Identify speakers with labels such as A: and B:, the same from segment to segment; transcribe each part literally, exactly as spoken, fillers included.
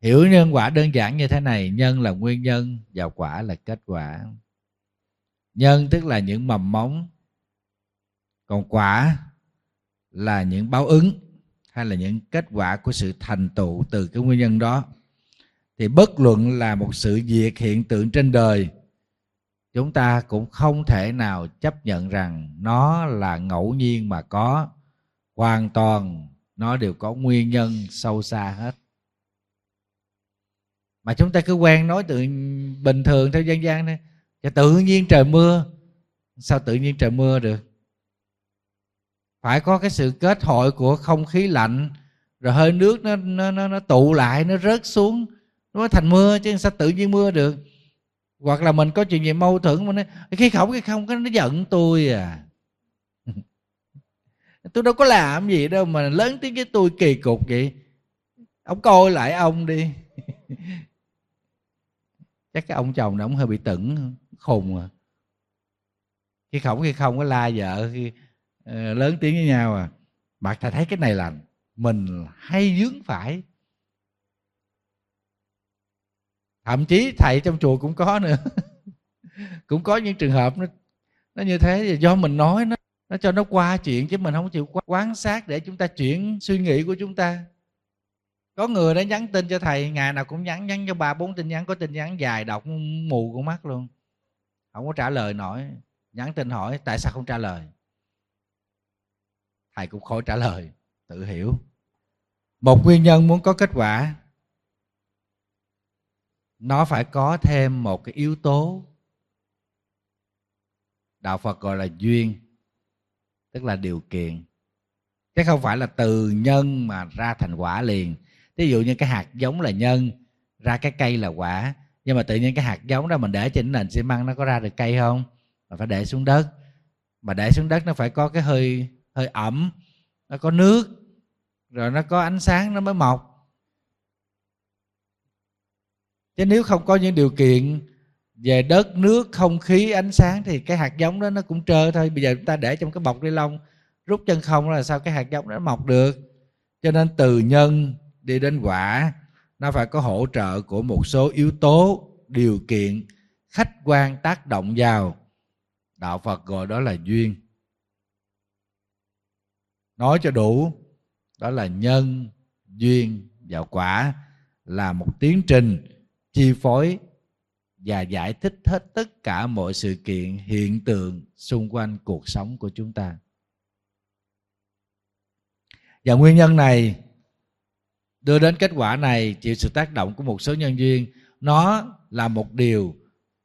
A: Hiểu nhân quả đơn giản như thế này: nhân là nguyên nhân và quả là kết quả. Nhân tức là những mầm móng, còn quả là những báo ứng hay là những kết quả của sự thành tựu từ cái nguyên nhân đó. Thì bất luận là một sự việc hiện tượng trên đời, chúng ta cũng không thể nào chấp nhận rằng nó là ngẫu nhiên mà có. Hoàn toàn nó đều có nguyên nhân sâu xa hết. Mà chúng ta cứ quen nói tự bình thường theo dân gian thôi, và tự nhiên trời mưa. Sao tự nhiên trời mưa được? Phải có cái sự kết hội của không khí lạnh, rồi hơi nước nó nó nó, nó tụ lại, nó rớt xuống, nó mới thành mưa, chứ sao tự nhiên mưa được? Hoặc là mình có chuyện gì mâu thuẫn, mình nói khi không khi không cái nó giận tôi à. Tôi đâu có làm gì đâu mà lớn tiếng với tôi kỳ cục vậy. Ông coi lại ông đi. Chắc cái ông chồng đó ông hơi bị tửng, khùng à. Khi không khi không có la vợ, khi uh, lớn tiếng với nhau à. Bạn thầy thấy cái này là mình hay vướng phải. Thậm chí thầy trong chùa cũng có nữa. Cũng có những trường hợp nó nó như thế, do mình nói nó nó cho nó qua chuyện, chứ mình không chịu quan sát để chúng ta chuyển suy nghĩ của chúng ta. Có người đã nhắn tin cho thầy, ngày nào cũng nhắn nhắn cho ba bốn tin nhắn, có tin nhắn dài đọc mù con mắt luôn, không có trả lời nổi. Nhắn tin hỏi tại sao không trả lời, thầy cũng khỏi trả lời, tự hiểu. Một nguyên nhân muốn có kết quả, nó phải có thêm một cái yếu tố đạo Phật gọi là duyên, tức là điều kiện. Chứ không phải là từ nhân mà ra thành quả liền. Ví dụ như cái hạt giống là nhân, ra cái cây là quả. Nhưng mà tự nhiên cái hạt giống đó mình để trên nền xi măng, nó có ra được cây không? Mà phải để xuống đất. Mà để xuống đất nó phải có cái hơi hơi ẩm, nó có nước, rồi nó có ánh sáng nó mới mọc. Chứ nếu không có những điều kiện về đất, nước, không khí, ánh sáng thì cái hạt giống đó nó cũng trơ thôi. Bây giờ chúng ta để trong cái bọc ni lông, rút chân không là sao cái hạt giống đó nó mọc được? Cho nên từ nhân đi đến quả, nó phải có hỗ trợ của một số yếu tố, điều kiện khách quan tác động vào. Đạo Phật gọi đó là duyên. Nói cho đủ, đó là nhân, duyên và quả, là một tiến trình chi phối và giải thích hết tất cả mọi sự kiện, hiện tượng xung quanh cuộc sống của chúng ta. Và nguyên nhân này đưa đến kết quả này chịu sự tác động của một số nhân duyên. Nó là một điều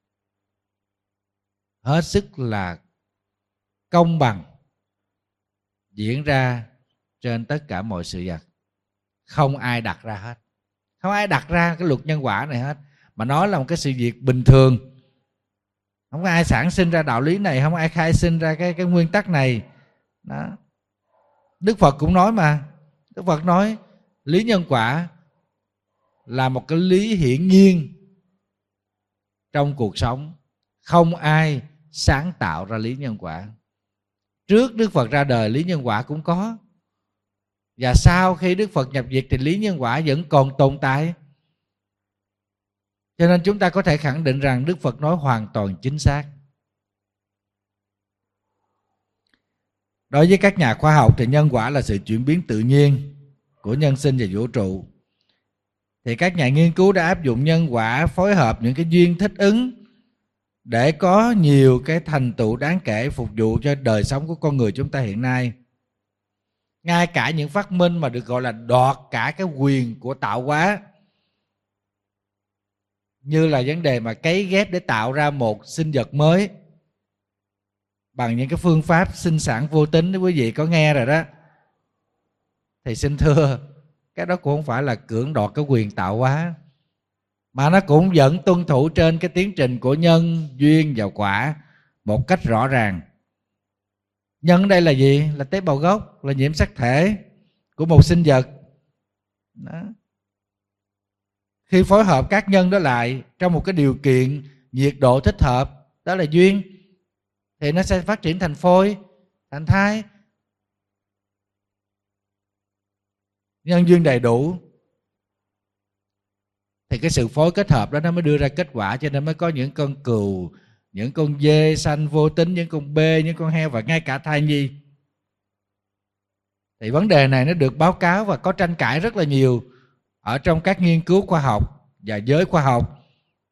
A: hết sức là công bằng diễn ra trên tất cả mọi sự vật. Không ai đặt ra hết. Không ai đặt ra cái luật nhân quả này hết, mà nó là một cái sự việc bình thường. Không có ai sản sinh ra đạo lý này, không ai khai sinh ra cái, cái nguyên tắc này đó. Đức Phật cũng nói mà. Đức Phật nói lý nhân quả là một cái lý hiển nhiên trong cuộc sống. Không ai sáng tạo ra lý nhân quả. Trước Đức Phật ra đời, lý nhân quả cũng có. Và sau khi Đức Phật nhập diệt thì lý nhân quả vẫn còn tồn tại. Cho nên chúng ta có thể khẳng định rằng Đức Phật nói hoàn toàn chính xác. Đối với các nhà khoa học thì nhân quả là sự chuyển biến tự nhiên của nhân sinh và vũ trụ. Thì các nhà nghiên cứu đã áp dụng nhân quả phối hợp những cái duyên thích ứng để có nhiều cái thành tựu đáng kể phục vụ cho đời sống của con người chúng ta hiện nay. Ngay cả những phát minh mà được gọi là đoạt cả cái quyền của tạo hóa, như là vấn đề mà cấy ghép để tạo ra một sinh vật mới bằng những cái phương pháp sinh sản vô tính, nếu quý vị có nghe rồi đó, thì xin thưa, cái đó cũng không phải là cưỡng đoạt cái quyền tạo hóa, mà nó cũng vẫn tuân thủ trên cái tiến trình của nhân, duyên và quả một cách rõ ràng. Nhân đây là gì? Là tế bào gốc, là nhiễm sắc thể của một sinh vật đó. Khi phối hợp các nhân đó lại trong một cái điều kiện nhiệt độ thích hợp, đó là duyên, thì nó sẽ phát triển thành phôi, thành thai. Nhân duyên đầy đủ Thì cái sự phối kết hợp đó nó mới đưa ra kết quả. Cho nên mới có những con cừu, những con dê sanh vô tính, những con bê, những con heo và ngay cả thai nhi. Thì vấn đề này nó được báo cáo và có tranh cãi rất là nhiều ở trong các nghiên cứu khoa học và giới khoa học.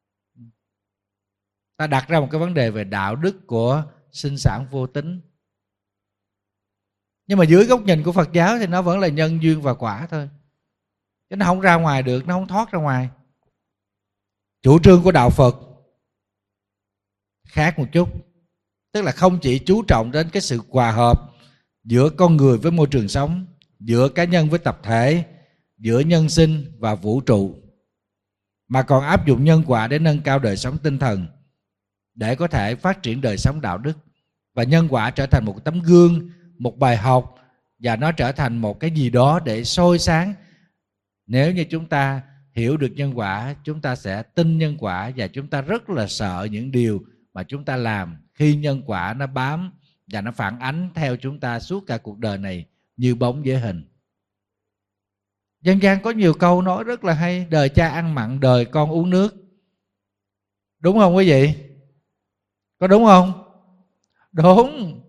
A: Ta đặt ra một cái vấn đề về đạo đức của sinh sản vô tính. Nhưng mà dưới góc nhìn của Phật giáo thì nó vẫn là nhân duyên và quả thôi, chứ nó không ra ngoài được, nó không thoát ra ngoài. Chủ trương của đạo Phật khác một chút, tức là không chỉ chú trọng đến cái sự hòa hợp giữa con người với môi trường sống, giữa cá nhân với tập thể, giữa nhân sinh và vũ trụ, mà còn áp dụng nhân quả để nâng cao đời sống tinh thần, để có thể phát triển đời sống đạo đức. Và nhân quả trở thành một tấm gương, một bài học, và nó trở thành một cái gì đó để soi sáng. Nếu như chúng ta hiểu được nhân quả, chúng ta sẽ tin nhân quả, và chúng ta rất là sợ những điều mà chúng ta làm khi nhân quả nó bám và nó phản ánh theo chúng ta suốt cả cuộc đời này như bóng với hình. Dân gian có nhiều câu nói rất là hay: đời cha ăn mặn, đời con uống nước. Đúng không quý vị? Có đúng không? Đúng.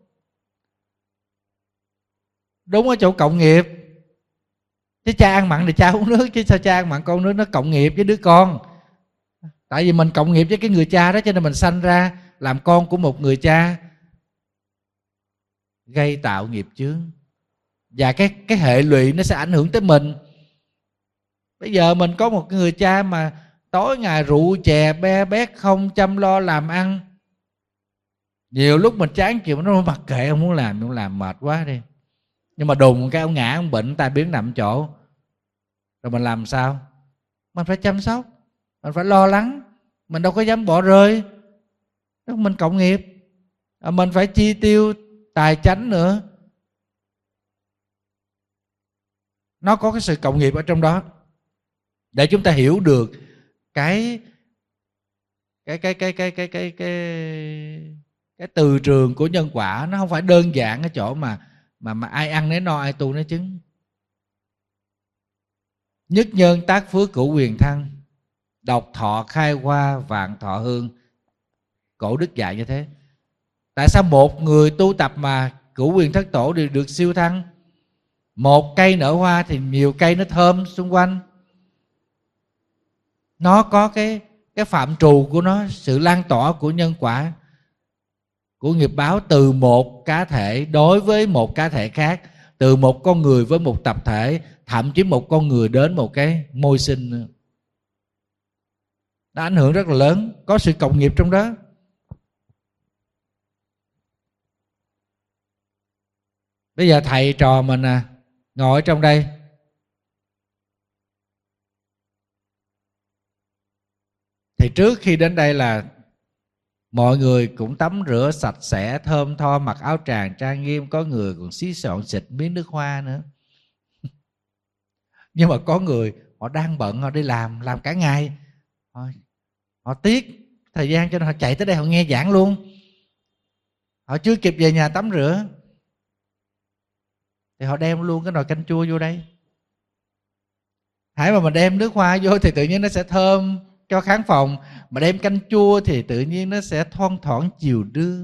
A: Đúng ở chỗ cộng nghiệp. Chứ cha ăn mặn thì cha uống nước, chứ sao cha ăn mặn con uống nước? Nó cộng nghiệp với đứa con. Tại vì mình cộng nghiệp với cái người cha đó, cho nên mình sanh ra làm con của một người cha, gây tạo nghiệp chướng. Và cái, cái hệ lụy nó sẽ ảnh hưởng tới mình. Bây giờ mình có một người cha mà tối ngày rượu chè be bét, không chăm lo làm ăn, nhiều lúc mình chán chịu, nó mặc kệ, không muốn làm, không làm, mệt quá đi. Nhưng mà đùng cái ông ngã, ông bệnh, tai biến nằm chỗ, rồi mình làm sao? Mình phải chăm sóc, mình phải lo lắng, mình đâu có dám bỏ rơi. Mình cộng nghiệp, mình phải chi tiêu tài chánh nữa. Nó có cái sự cộng nghiệp ở trong đó, để chúng ta hiểu được cái cái cái cái cái cái cái cái cái từ trường của nhân quả. Nó không phải đơn giản ở chỗ mà mà mà ai ăn nấy no, ai tu nấy chứng. Nhất nhân tác phước cửu quyền thăng, độc thọ khai hoa vạn thọ hương. Cổ đức dạy như thế. Tại sao một người tu tập mà cửu quyền thất tổ đều được siêu thăng? Một cây nở hoa thì nhiều cây nó thơm xung quanh. Nó có cái cái phạm trù của nó, sự lan tỏa của nhân quả, của nghiệp báo, từ một cá thể đối với một cá thể khác, từ một con người với một tập thể, thậm chí một con người đến một cái môi sinh nữa. Nó ảnh hưởng rất là lớn, có sự cộng nghiệp trong đó. Bây giờ thầy trò mình à, ngồi ở trong đây, thì trước khi đến đây là mọi người cũng tắm rửa sạch sẽ, thơm tho, mặc áo tràng trang nghiêm, có người còn xí xọn xịt miếng nước hoa nữa. Nhưng mà có người họ đang bận, họ đi làm, làm cả ngày, họ, họ tiếc thời gian cho nên họ chạy tới đây họ nghe giảng luôn. Họ chưa kịp về nhà tắm rửa thì họ đem luôn cái nồi canh chua vô đây. Hãy mà mình đem nước hoa vô thì tự nhiên nó sẽ thơm cho khán phòng, mà đem canh chua thì tự nhiên nó sẽ thoang thoảng chiều đưa.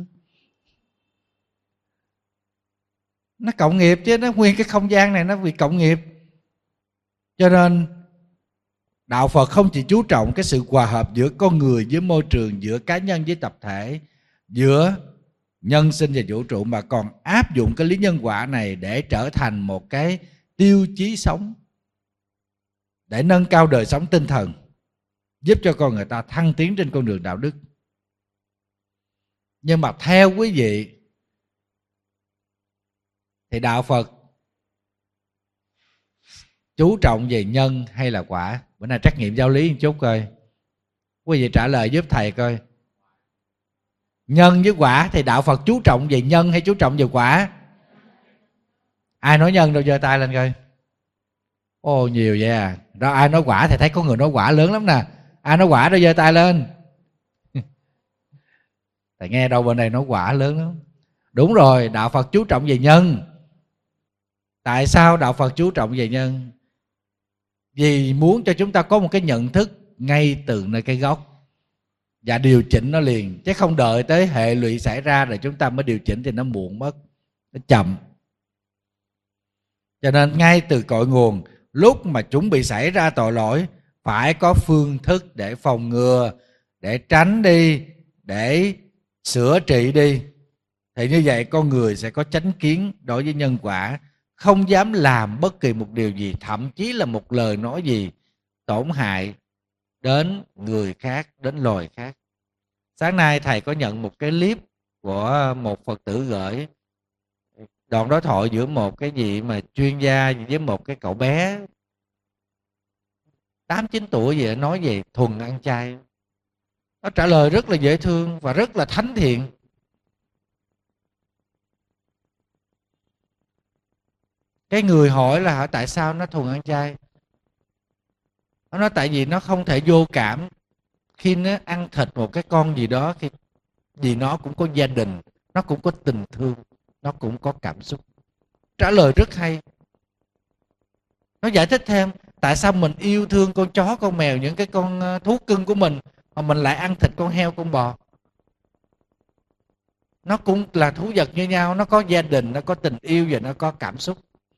A: Nó cộng nghiệp chứ, nó nguyên cái không gian này nó bị cộng nghiệp. Cho nên đạo Phật không chỉ chú trọng cái sự hòa hợp giữa con người với môi trường, giữa cá nhân với tập thể, giữa nhân sinh và vũ trụ, mà còn áp dụng cái lý nhân quả này để trở thành một cái tiêu chí sống, để nâng cao đời sống tinh thần, giúp cho con người ta thăng tiến trên con đường đạo đức. Nhưng mà theo quý vị thì đạo Phật chú trọng về nhân hay là quả? Bữa nay trắc nghiệm giáo lý một chút coi, quý vị trả lời giúp thầy coi. Nhân với quả thì đạo Phật chú trọng về nhân hay chú trọng về quả? Ai nói nhân đâu, giơ tay lên coi. Ồ, nhiều vậy à. Đó, ai nói quả thì thấy có người nói quả lớn lắm nè. Ai nói quả đâu, giơ tay lên. Thầy nghe đâu bên này nói quả lớn lắm. Đúng rồi, đạo Phật chú trọng về nhân. Tại sao đạo Phật chú trọng về nhân? Vì muốn cho chúng ta có một cái nhận thức ngay từ nơi cái gốc và điều chỉnh nó liền, chứ không đợi tới hệ lụy xảy ra rồi chúng ta mới điều chỉnh thì nó muộn mất, nó chậm. Cho nên ngay từ cội nguồn, lúc mà chuẩn bị xảy ra tội lỗi, phải có phương thức để phòng ngừa, để tránh đi, để sửa trị đi. Thì như vậy con người sẽ có chánh kiến đối với nhân quả, không dám làm bất kỳ một điều gì, thậm chí là một lời nói gì tổn hại đến người khác, đến loài khác. Sáng nay thầy có nhận một cái clip của một Phật tử gửi, đoạn đối thoại giữa một cái gì mà chuyên gia với một cái cậu bé tám chín tuổi gì, nói về thuần ăn chay. Nó trả lời rất là dễ thương và rất là thánh thiện. Cái người hỏi là hỏi tại sao nó thuần ăn chay. Nó nói tại vì nó không thể vô cảm khi nó ăn thịt một cái con gì đó, khi vì nó cũng có gia đình, nó cũng có tình thương, nó cũng có cảm xúc. Trả lời rất hay. Nó giải thích thêm tại sao mình yêu thương con chó, con mèo, những cái con thú cưng của mình, mà mình lại ăn thịt con heo, con bò. Nó cũng là thú vật như nhau, nó có gia đình, nó có tình yêu và nó có cảm xúc.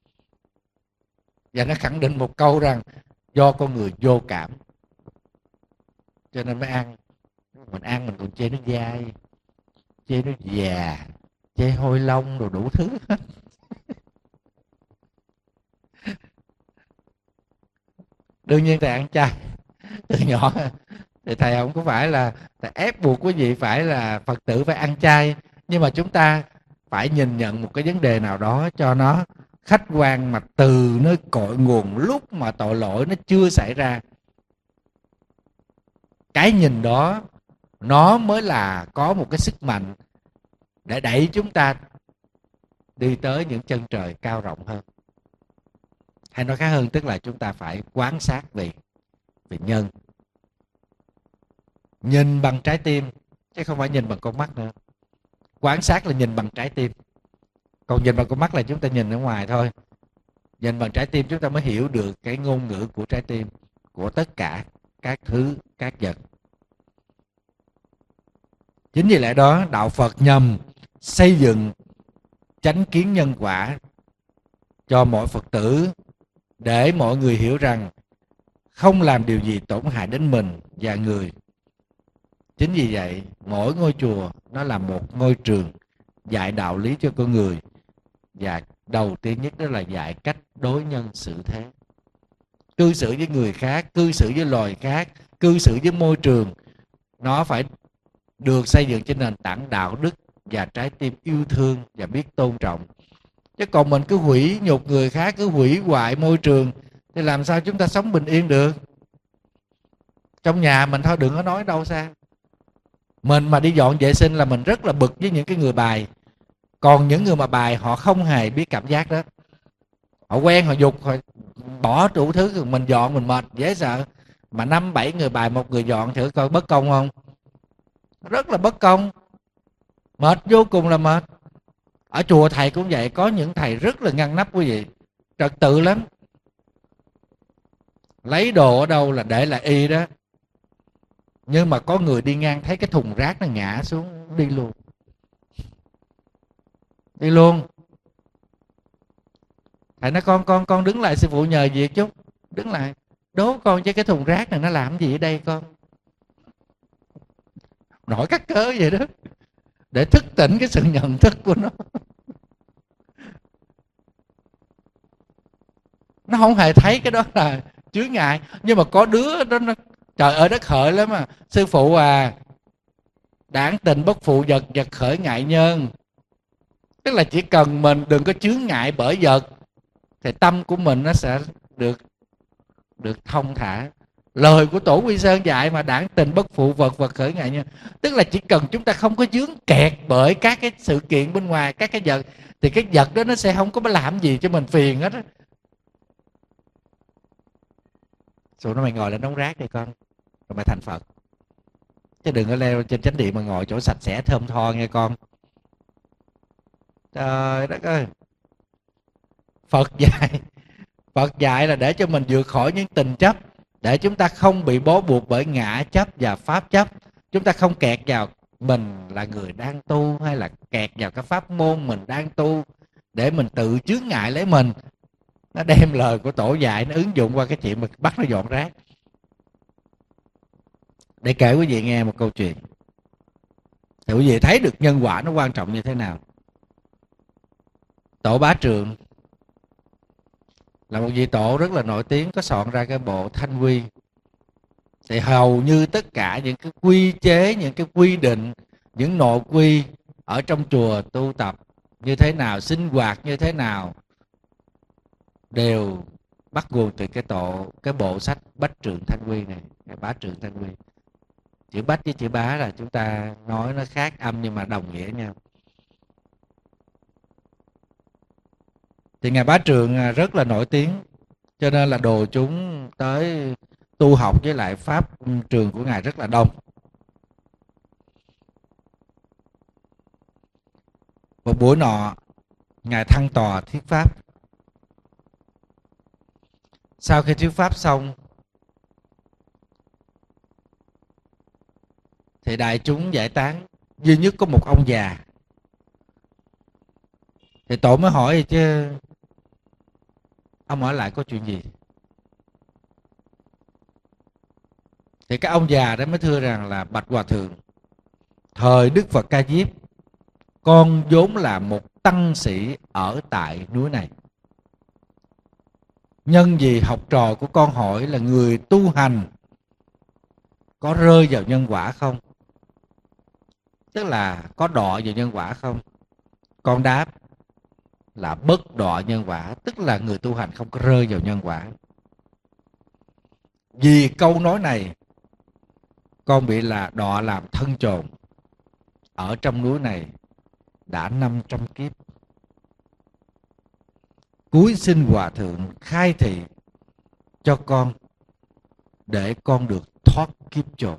A: Và nó khẳng định một câu rằng do con người vô cảm cho nên mới ăn. Mình ăn mình còn chê nó dai, chê nó già, chê hôi lông rồi đủ thứ hết. Đương nhiên thầy ăn chay từ nhỏ thì thầy không có phải là thầy ép buộc quý vị phải là Phật tử phải ăn chay, nhưng mà chúng ta phải nhìn nhận một cái vấn đề nào đó cho nó khách quan, mà từ nơi cội nguồn lúc mà tội lỗi nó chưa xảy ra. Cái nhìn đó nó mới là có một cái sức mạnh để đẩy chúng ta đi tới những chân trời cao rộng hơn. Hay nói khác hơn, tức là chúng ta phải quan sát về, về nhân. Nhìn bằng trái tim, chứ không phải nhìn bằng con mắt nữa. Quan sát là nhìn bằng trái tim. Còn nhìn bằng con mắt là chúng ta nhìn ở ngoài thôi. Nhìn bằng trái tim chúng ta mới hiểu được cái ngôn ngữ của trái tim, của tất cả các thứ, các vật. Chính vì lẽ đó đạo Phật nhằm xây dựng chánh kiến nhân quả cho mỗi Phật tử, để mọi người hiểu rằng không làm điều gì tổn hại đến mình và người. Chính vì vậy mỗi ngôi chùa nó là một ngôi trường dạy đạo lý cho con người, và đầu tiên nhất đó là dạy cách đối nhân xử thế, cư xử với người khác, cư xử với loài khác, cư xử với môi trường. Nó phải được xây dựng trên nền tảng đạo đức và trái tim yêu thương và biết tôn trọng. Chứ còn mình cứ hủy nhục người khác, cứ hủy hoại môi trường, thì làm sao chúng ta sống bình yên được? Trong nhà mình thôi, đừng có nói đâu xa. Mình mà đi dọn vệ sinh là mình rất là bực với những cái người bài. Còn những người mà bài họ không hề biết cảm giác đó. Họ quen, họ dục, họ bỏ đủ thứ, mình dọn mình mệt, dễ sợ. Mà năm bảy người bài một người dọn, thử coi bất công không? Rất là bất công. Mệt, vô cùng là mệt. Ở chùa thầy cũng vậy, có những thầy rất là ngăn nắp quý vị, trật tự lắm. Lấy đồ ở đâu là để lại y đó. Nhưng mà có người đi ngang thấy cái thùng rác nó ngã xuống, đi luôn. Đi luôn. Thầy nói con con con đứng lại, sư phụ nhờ việc chút. Đứng lại. Đố con chứ cái thùng rác này nó làm gì ở đây con? Nổi các cớ vậy đó, để thức tỉnh cái sự nhận thức của nó. Nó không hề thấy cái đó là chướng ngại. Nhưng mà có đứa đó nó, trời ơi đất hỡi lắm mà. Sư phụ à, đảng tình bất phụ vật, vật khởi ngại nhân. Tức là chỉ cần mình đừng có chướng ngại bởi vật, thì tâm của mình nó sẽ được được thông thả. Lời của Tổ Quy Sơn dạy mà, đảng tình bất phụ vật, vật khởi ngại nhân. Tức là chỉ cần chúng ta không có dướng kẹt bởi các cái sự kiện bên ngoài, các cái vật, thì cái vật đó nó sẽ không có làm gì cho mình phiền hết á. Rồi nó mày ngồi lên đống rác đi con, rồi mày thành Phật. Chứ đừng có leo trên chánh điện mà ngồi chỗ sạch sẽ thơm tho nghe con. Trời đất ơi. Phật dạy Phật dạy là để cho mình vượt khỏi những tình chấp, để chúng ta không bị bó buộc bởi ngã chấp và pháp chấp. Chúng ta không kẹt vào mình là người đang tu, hay là kẹt vào cái pháp môn mình đang tu để mình tự chướng ngại lấy mình. Nó đem lời của tổ dạy nó ứng dụng qua cái chuyện mà bắt nó dọn rác. Để kể quý vị nghe một câu chuyện, thì quý vị thấy được nhân quả nó quan trọng như thế nào. Tổ Bá Trượng là một vị tổ rất là nổi tiếng, có soạn ra cái bộ Thanh Quy. Thì hầu như tất cả những cái quy chế, những cái quy định, những nội quy ở trong chùa tu tập như thế nào, sinh hoạt như thế nào, đều bắt nguồn từ cái tổ cái bộ sách Bách Trượng Thanh Quy này, cái Bá Trượng Thanh Quy. Chữ Bách với chữ Bá là chúng ta nói nó khác âm nhưng mà đồng nghĩa nhau. Thì ngài Bá Trượng rất là nổi tiếng, cho nên là đồ chúng tới tu học với lại pháp trường của ngài rất là đông. Một buổi nọ, ngài thăng tòa thuyết pháp. Sau khi thuyết pháp xong, thì đại chúng giải tán, duy nhất có một ông già. Thì tổ mới hỏi chứ, ông hỏi lại có chuyện gì? Thì cái ông già đó mới thưa rằng là: bạch hòa thượng, thời Đức Phật Ca Diếp, con vốn là một tăng sĩ ở tại núi này. Nhân vì học trò của con hỏi là người tu hành có rơi vào nhân quả không? Tức là có đọa vào nhân quả không? Con đáp là bất đọa nhân quả, tức là người tu hành không có rơi vào nhân quả. Vì câu nói này, con bị là đọa làm thân chồn ở trong núi này đã năm trăm kiếp. Cúi xin hòa thượng khai thị cho con để con được thoát kiếp chồn.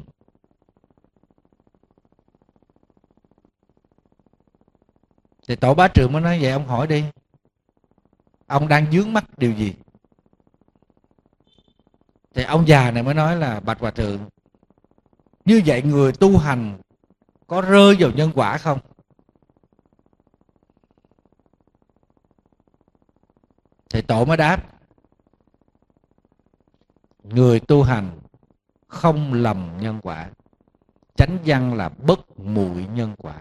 A: Thì tổ Bá Trượng mới nói: vậy ông hỏi đi, ông đang vướng mắc điều gì? Thì ông già này mới nói là: bạch hòa thượng, như vậy người tu hành có rơi vào nhân quả không? Thì tổ mới đáp: người tu hành không lầm nhân quả, chánh văn là bất muội nhân quả.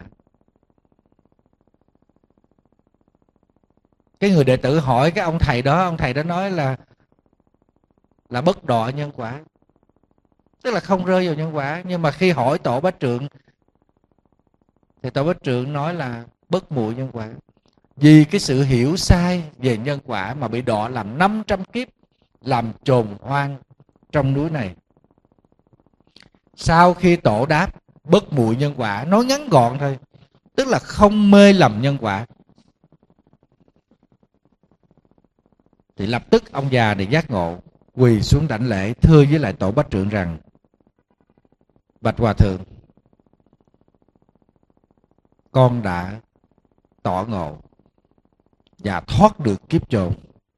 A: Cái người đệ tử hỏi cái ông thầy đó, ông thầy đó nói là là bất đọa nhân quả, tức là không rơi vào nhân quả. Nhưng mà khi hỏi tổ Bá Trượng, thì tổ Bá Trượng nói là bất muội nhân quả. Vì cái sự hiểu sai về nhân quả mà bị đọa làm năm trăm kiếp, làm chồn hoang trong núi này. Sau khi tổ đáp bất muội nhân quả, nói ngắn gọn thôi, tức là không mê lầm nhân quả, thì lập tức ông già này giác ngộ, quỳ xuống đảnh lễ, thưa với lại tổ Bá Trượng rằng: bạch hòa thượng, con đã tỏ ngộ và thoát được kiếp chồn.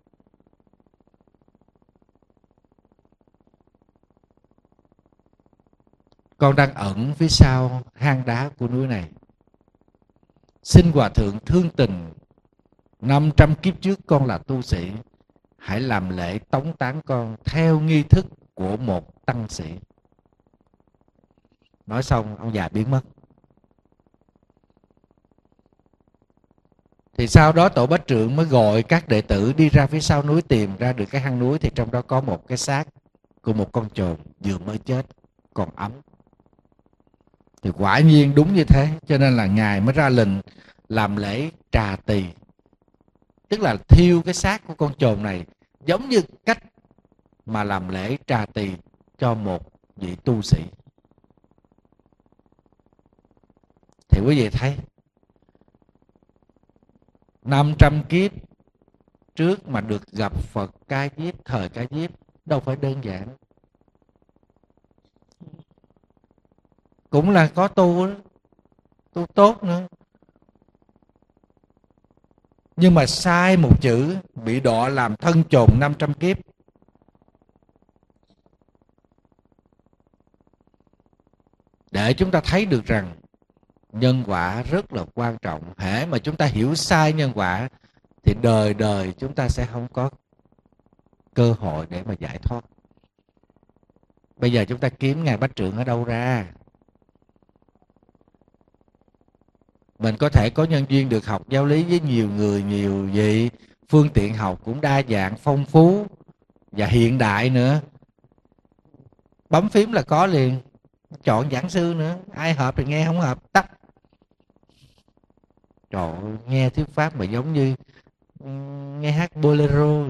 A: Con đang ẩn phía sau hang đá của núi này. Xin hòa thượng thương tình, năm trăm kiếp trước con là tu sĩ, hãy làm lễ tống tán con theo nghi thức của một tăng sĩ. Nói xong ông già biến mất. Thì sau đó tổ Bá Trượng mới gọi các đệ tử đi ra phía sau núi, tìm ra được cái hang núi. Thì trong đó có một cái xác của một con chồn vừa mới chết, còn ấm. Thì quả nhiên đúng như thế, cho nên là ngài mới ra lệnh làm lễ trà tỳ, tức là thiêu cái xác của con chồn này, giống như cách mà làm lễ trà tỳ cho một vị tu sĩ. Thì quý vị thấy năm trăm kiếp trước mà được gặp Phật Ca Diếp, thời Ca Diếp đâu phải đơn giản. Cũng là có tu đó, tu tốt nữa, nhưng mà sai một chữ bị đọa làm thân chồn năm trăm kiếp. để chúng ta thấy được rằng nhân quả rất là quan trọng. Hễ mà chúng ta hiểu sai nhân quả thì đời đời chúng ta sẽ không có cơ hội để mà giải thoát. Bây giờ chúng ta kiếm Ngài Bách Trượng ở đâu ra? Mình có thể có nhân duyên được học giáo lý với nhiều người, nhiều vị, phương tiện học cũng đa dạng, phong phú và hiện đại nữa. Bấm phím là có liền, chọn giảng sư nữa, ai hợp thì nghe, không hợp tắt. Trời ơi, nghe thuyết pháp mà giống như nghe hát bolero.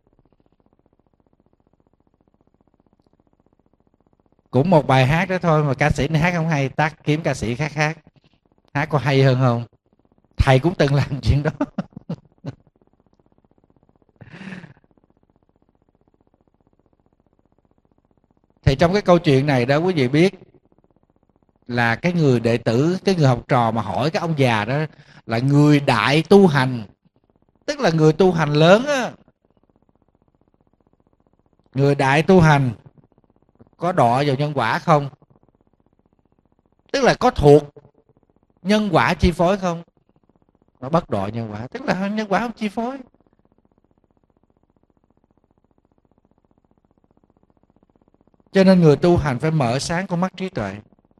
A: Cũng một bài hát đó thôi mà ca sĩ này hát không hay, tắt, kiếm ca sĩ khác hát. Hát có hay hơn không? Thầy cũng từng làm chuyện đó. Thì trong cái câu chuyện này đó, quý vị biết là cái người đệ tử, cái người học trò mà hỏi cái ông già đó là người đại tu hành, tức là người tu hành lớn á. Người đại tu hành có đọa vào nhân quả không? Tức là có thuộc nhân quả chi phối không? Nó bất đọa nhân quả, tức là nhân quả không chi phối. Cho nên người tu hành phải mở sáng con mắt trí tuệ,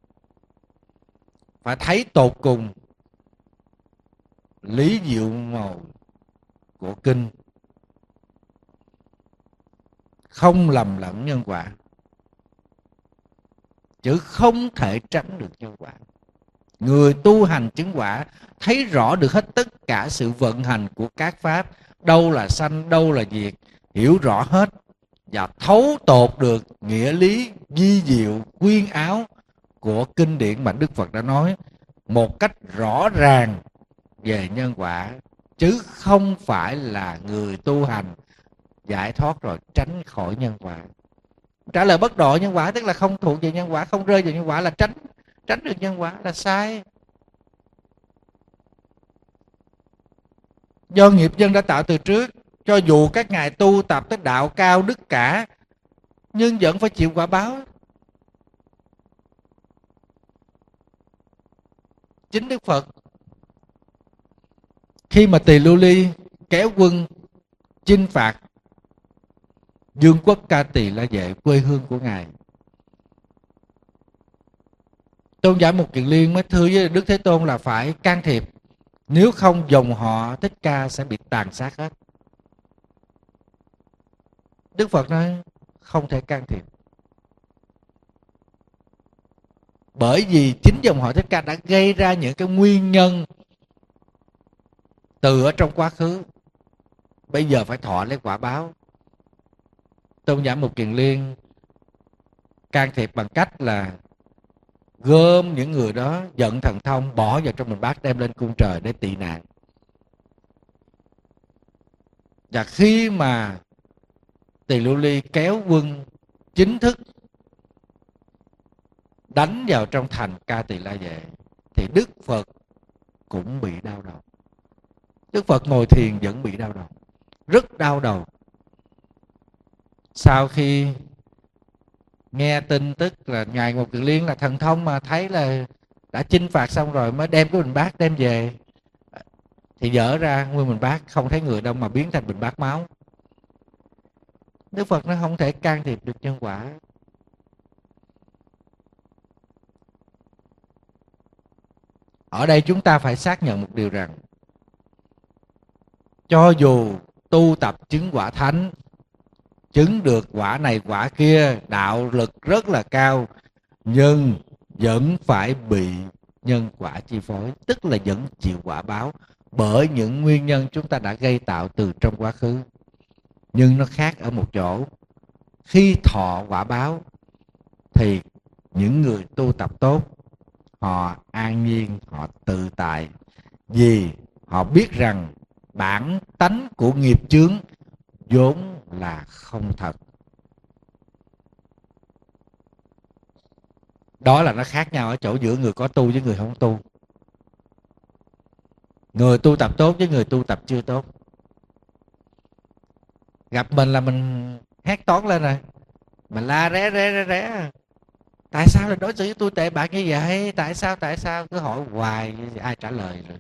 A: phải thấy tột cùng lý diệu màu của kinh, không lầm lẫn nhân quả, chứ không thể tránh được nhân quả. Người tu hành chứng quả thấy rõ được hết tất cả sự vận hành của các pháp, đâu là sanh, đâu là diệt, hiểu rõ hết và thấu tột được nghĩa lý vi diệu quyên áo của kinh điển mà Đức Phật đã nói một cách rõ ràng về nhân quả, chứ không phải là người tu hành giải thoát rồi tránh khỏi nhân quả. Trả lời bất độ nhân quả tức là không thuộc về nhân quả, không rơi vào nhân quả là tránh tránh được nhân quả, là sai. Do nghiệp nhân đã tạo từ trước, cho dù các ngài tu tập tới đạo cao đức cả, nhưng vẫn phải chịu quả báo. Chính Đức Phật khi mà Tỳ Lưu Ly kéo quân chinh phạt vương quốc Ca Tỳ La Vệ, quê hương của ngài, Tôn giả Mục Kiền Liên mới thưa với Đức Thế Tôn là phải can thiệp, nếu không dòng họ Thích Ca sẽ bị tàn sát hết. Đức Phật nói không thể can thiệp, bởi vì chính dòng họ Thích Ca đã gây ra những cái nguyên nhân từ ở trong quá khứ, bây giờ phải thọ lấy quả báo. Tôn giả Mục Kiền Liên can thiệp bằng cách là gom những người đó giận thần thông, bỏ vào trong mình bát, đem lên cung trời để tị nạn. Và khi mà Tỳ Lưu Ly kéo quân chính thức đánh vào trong thành Ca Tỳ La Vệ thì Đức Phật cũng bị đau đầu. Đức Phật ngồi thiền vẫn bị đau đầu, rất đau đầu. Sau khi nghe tin tức là ngài Mục Kiền Liên là thần thông mà thấy là đã chinh phạt xong rồi, mới đem cái bình bát đem về, thì dở ra nguyên bình bát không thấy người đâu mà biến thành bình bát máu. Đức Phật nó không thể can thiệp được nhân quả. Ở đây chúng ta phải xác nhận một điều rằng, cho dù tu tập chứng quả thánh, chứng được quả này quả kia, đạo lực rất là cao, nhưng vẫn phải bị nhân quả chi phối, tức là vẫn chịu quả báo bởi những nguyên nhân chúng ta đã gây tạo từ trong quá khứ. Nhưng nó khác ở một chỗ, khi thọ quả báo thì những người tu tập tốt họ an nhiên, họ tự tại, vì họ biết rằng bản tánh của nghiệp chướng vốn là không thật. Đó là nó khác nhau ở chỗ giữa người có tu với người không tu, người tu tập tốt với người tu tập chưa tốt. Gặp mình là mình hét toán lên rồi, mình la ré ré ré ré, Tại sao lại đối xử với tôi tệ bạc như vậy? Tại sao, tại sao? Cứ hỏi hoài, ai trả lời rồi.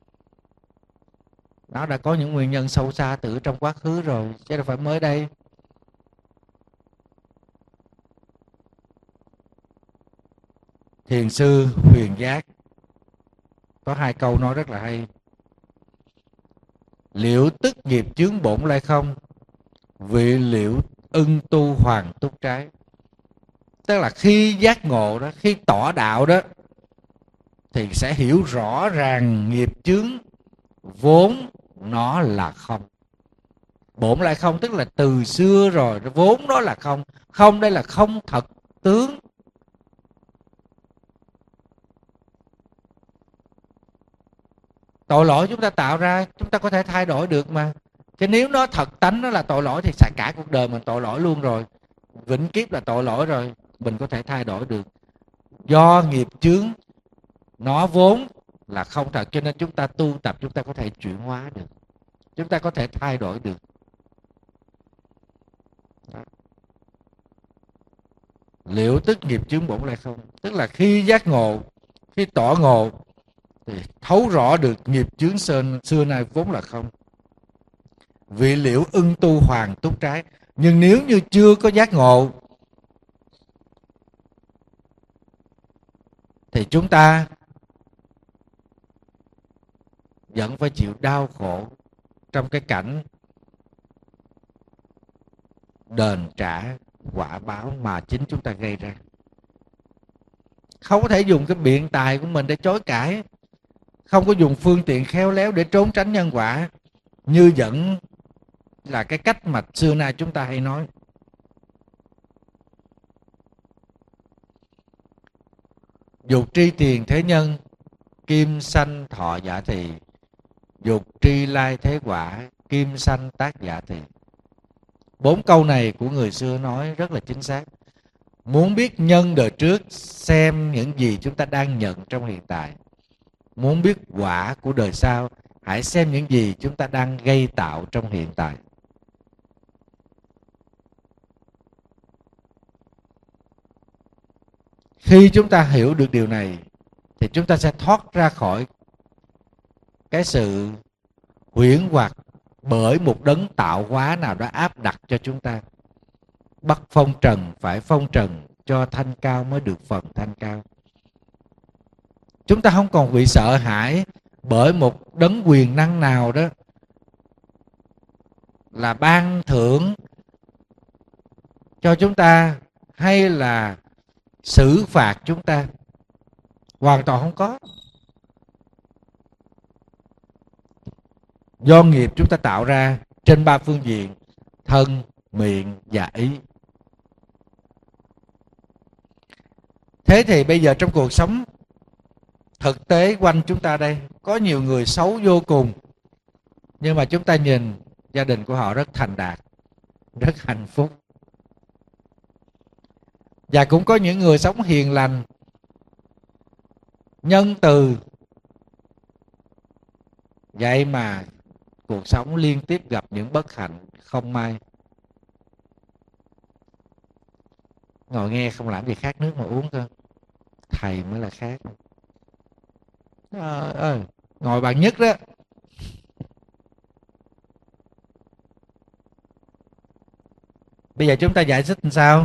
A: Nó đã có những nguyên nhân sâu xa từ trong quá khứ rồi, chứ đâu phải mới đây. Thiền sư Huyền Giác có hai câu nói rất là hay. Liễu tức nghiệp chướng bổn lại không, vị liễu ưng tu hoàng túc trái. Tức là khi giác ngộ đó, khi tỏ đạo đó, thì sẽ hiểu rõ ràng nghiệp chướng vốn nó là không. Bổn lại không tức là từ xưa rồi, vốn đó là không. Không đây là không thật tướng. Tội lỗi chúng ta tạo ra, chúng ta có thể thay đổi được mà. Chứ nếu nó thật tánh nó là tội lỗi thì cả cuộc đời mình tội lỗi luôn rồi. Vĩnh kiếp là tội lỗi rồi. Mình có thể thay đổi được. Do nghiệp chướng nó vốn là không thật, cho nên chúng ta tu tập, chúng ta có thể chuyển hóa được, chúng ta có thể thay đổi được. Đó. Liễu tức nghiệp chướng bổn lại không, tức là khi giác ngộ, khi tỏ ngộ thì thấu rõ được nghiệp chướng xưa, xưa nay vốn là không. Vị liễu ưng tu hoàng túc trái. Nhưng nếu như chưa có giác ngộ thì chúng ta vẫn phải chịu đau khổ trong cái cảnh đền trả quả báo mà chính chúng ta gây ra. Không có thể dùng cái biện tài của mình để chối cãi, không có dùng phương tiện khéo léo để trốn tránh nhân quả, như vẫn là cái cách mà xưa nay chúng ta hay nói. Dục tri tiền thế nhân, kim sanh thọ giả thì. Dục tri lai thế quả, kim sanh tác giả thì. Bốn câu này của người xưa nói rất là chính xác. Muốn biết nhân đời trước, xem những gì chúng ta đang nhận trong hiện tại. Muốn biết quả của đời sau, hãy xem những gì chúng ta đang gây tạo trong hiện tại. Khi chúng ta hiểu được điều này thì chúng ta sẽ thoát ra khỏi cái sự huyễn hoặc bởi một đấng tạo hóa nào đó áp đặt cho chúng ta. Bắt phong trần phải phong trần, cho thanh cao mới được phần thanh cao. Chúng ta không còn bị sợ hãi bởi một đấng quyền năng nào đó là ban thưởng cho chúng ta hay là xử phạt chúng ta. Hoàn toàn không có. Do nghiệp chúng ta tạo ra trên ba phương diện: thân, miệng và ý. Thế thì bây giờ trong cuộc sống thực tế quanh chúng ta đây, có nhiều người xấu vô cùng, nhưng mà chúng ta nhìn gia đình của họ rất thành đạt, rất hạnh phúc. Và cũng có những người sống hiền lành, nhân từ, vậy mà cuộc sống liên tiếp gặp những bất hạnh không may. Ngồi nghe không làm gì khác nước mà uống cơ. Thầy mới là khác. Trời ơi, ngồi bàn nhất đó. Bây giờ chúng ta giải thích làm sao?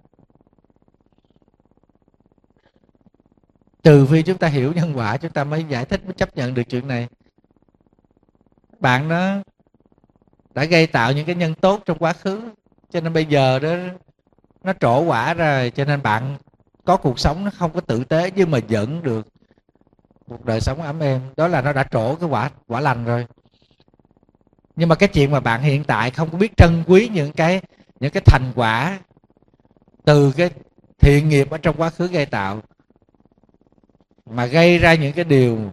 A: Trừ phi chúng ta hiểu nhân quả, chúng ta mới giải thích, mới chấp nhận được chuyện này. Bạn đó đã gây tạo những cái nhân tốt trong quá khứ, cho nên bây giờ đó nó trổ quả rồi, cho nên bạn có cuộc sống nó không có tử tế nhưng mà vẫn được một đời sống ấm êm. Đó là nó đã trổ cái quả quả lành rồi. Nhưng mà cái chuyện mà bạn hiện tại không có biết trân quý những cái những cái thành quả từ cái thiện nghiệp ở trong quá khứ gây tạo, mà gây ra những cái điều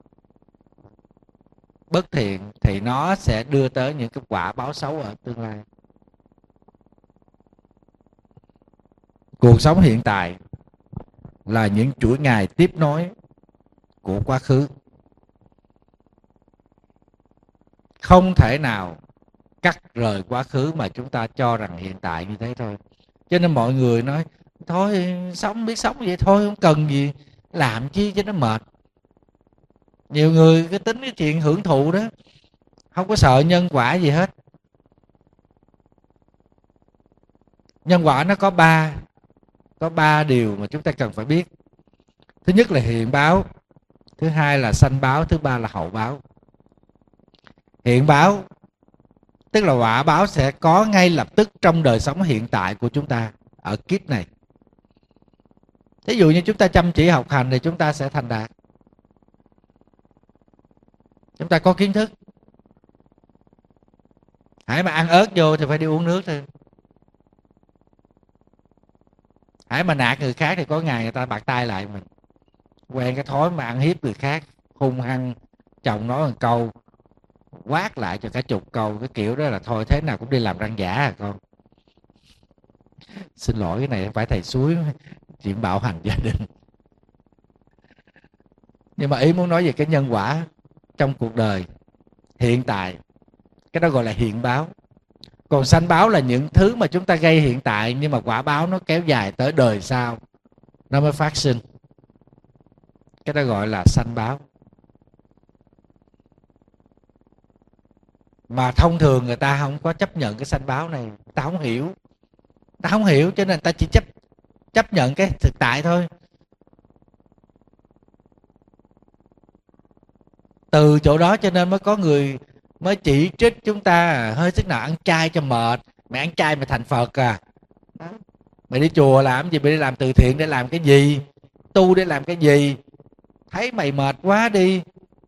A: bất thiện, thì nó sẽ đưa tới những cái quả báo xấu ở tương lai. Cuộc sống hiện tại là những chuỗi ngày tiếp nối của quá khứ, không thể nào cắt rời quá khứ mà chúng ta cho rằng hiện tại như thế thôi. Cho nên mọi người nói thôi sống biết sống vậy thôi, không cần gì làm chi cho nó mệt. Nhiều người cái tính cái chuyện hưởng thụ đó, không có sợ nhân quả gì hết. Nhân quả nó có ba có ba điều mà chúng ta cần phải biết. Thứ nhất là hiện báo, thứ hai là sanh báo, thứ ba là hậu báo. Hiện báo tức là quả báo sẽ có ngay lập tức trong đời sống hiện tại của chúng ta ở kiếp này. Ví dụ như chúng ta chăm chỉ học hành thì chúng ta sẽ thành đạt, chúng ta có kiến thức. Hãy mà ăn ớt vô thì phải đi uống nước thôi. Hãy mà nạt người khác thì có ngày người ta bạc tay lại mình. Quen cái thói mà ăn hiếp người khác, hung hăng, chồng nói một câu quát lại cho cả chục câu, cái kiểu đó là thôi thế nào cũng đi làm răng giả à con. Xin lỗi, cái này không phải thầy suối chuyện bạo hành gia đình. Nhưng mà ý muốn nói về cái nhân quả trong cuộc đời hiện tại, cái đó gọi là hiện báo. Còn sanh báo là những thứ mà chúng ta gây hiện tại, nhưng mà quả báo nó kéo dài tới đời sau nó mới phát sinh. Cái đó gọi là sanh báo. Mà thông thường người ta không có chấp nhận cái sanh báo này. Người ta không hiểu. Người ta không hiểu cho nên người ta chỉ chấp chấp nhận cái thực tại thôi. Từ chỗ đó cho nên mới có người mới chỉ trích chúng ta hơi sức nào ăn chay cho mệt. Mày ăn chay mày thành Phật à? Mày đi chùa làm gì? Mày đi làm từ thiện để làm cái gì? Tu để làm cái gì? Thấy mày mệt quá đi.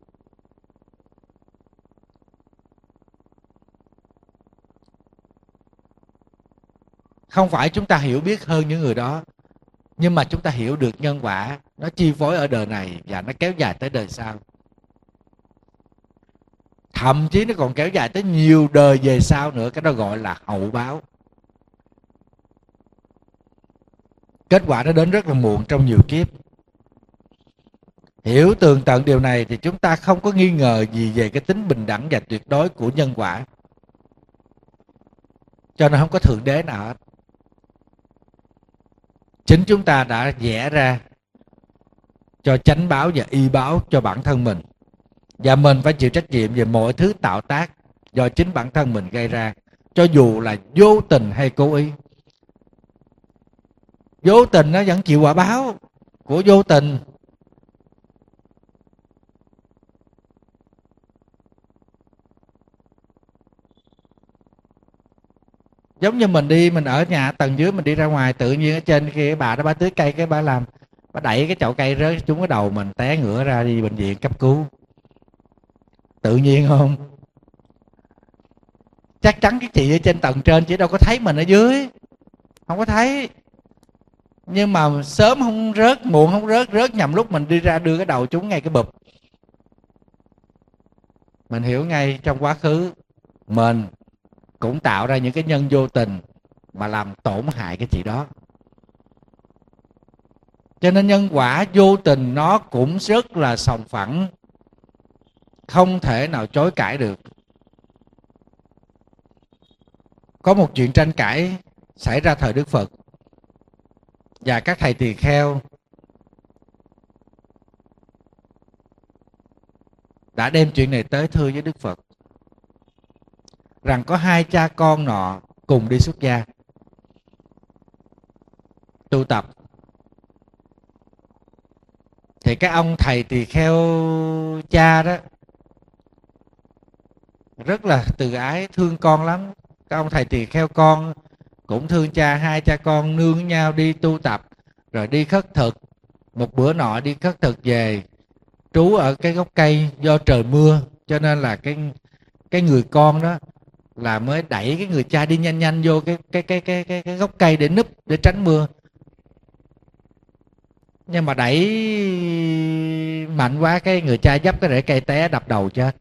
A: Không phải chúng ta hiểu biết hơn những người đó, nhưng mà chúng ta hiểu được nhân quả nó chi phối ở đời này và nó kéo dài tới đời sau. Thậm chí nó còn kéo dài tới nhiều đời về sau nữa. Cái đó gọi là hậu báo. Kết quả nó đến rất là muộn trong nhiều kiếp. Hiểu tường tận điều này thì chúng ta không có nghi ngờ gì về cái tính bình đẳng và tuyệt đối của nhân quả. Cho nên không có thượng đế nào hết. Chính chúng ta đã vẽ ra cho chánh báo và y báo cho bản thân mình. Và mình phải chịu trách nhiệm về mọi thứ tạo tác do chính bản thân mình gây ra, cho dù là vô tình hay cố ý. Vô tình nó vẫn chịu quả báo của vô tình. Giống như mình đi, mình ở nhà tầng dưới, mình đi ra ngoài, tự nhiên ở trên kia cái bà đó bà tưới cây, cái bà làm bà đẩy cái chậu cây rớt trúng cái đầu mình, té ngửa ra đi bệnh viện cấp cứu. Tự nhiên không? Chắc chắn cái chị ở trên tầng trên chỉ đâu có thấy mình ở dưới, không có thấy. Nhưng mà sớm không rớt, muộn không rớt, rớt nhầm lúc mình đi ra đưa cái đầu trúng ngay cái bụp. Mình hiểu ngay trong quá khứ mình cũng tạo ra những cái nhân vô tình mà làm tổn hại cái chị đó. Cho nên nhân quả vô tình nó cũng rất là sòng phẳng, không thể nào chối cãi được. Có một chuyện tranh cãi xảy ra thời Đức Phật, và các thầy tỳ kheo đã đem chuyện này tới thưa với Đức Phật, rằng có hai cha con nọ cùng đi xuất gia tu tập. Thì cái ông thầy tỳ kheo cha đó rất là từ ái, thương con lắm. Cái ông thầy tỳ kheo con cũng thương cha. Hai cha con nương nhau đi tu tập, rồi đi khất thực. Một bữa nọ đi khất thực về, trú ở cái gốc cây do trời mưa, cho nên là cái cái người con đó là mới đẩy cái người cha đi nhanh nhanh vô cái cái cái cái cái, cái gốc cây để núp, để tránh mưa. Nhưng mà đẩy mạnh quá, cái người cha dấp cái rễ cây té đập đầu chết.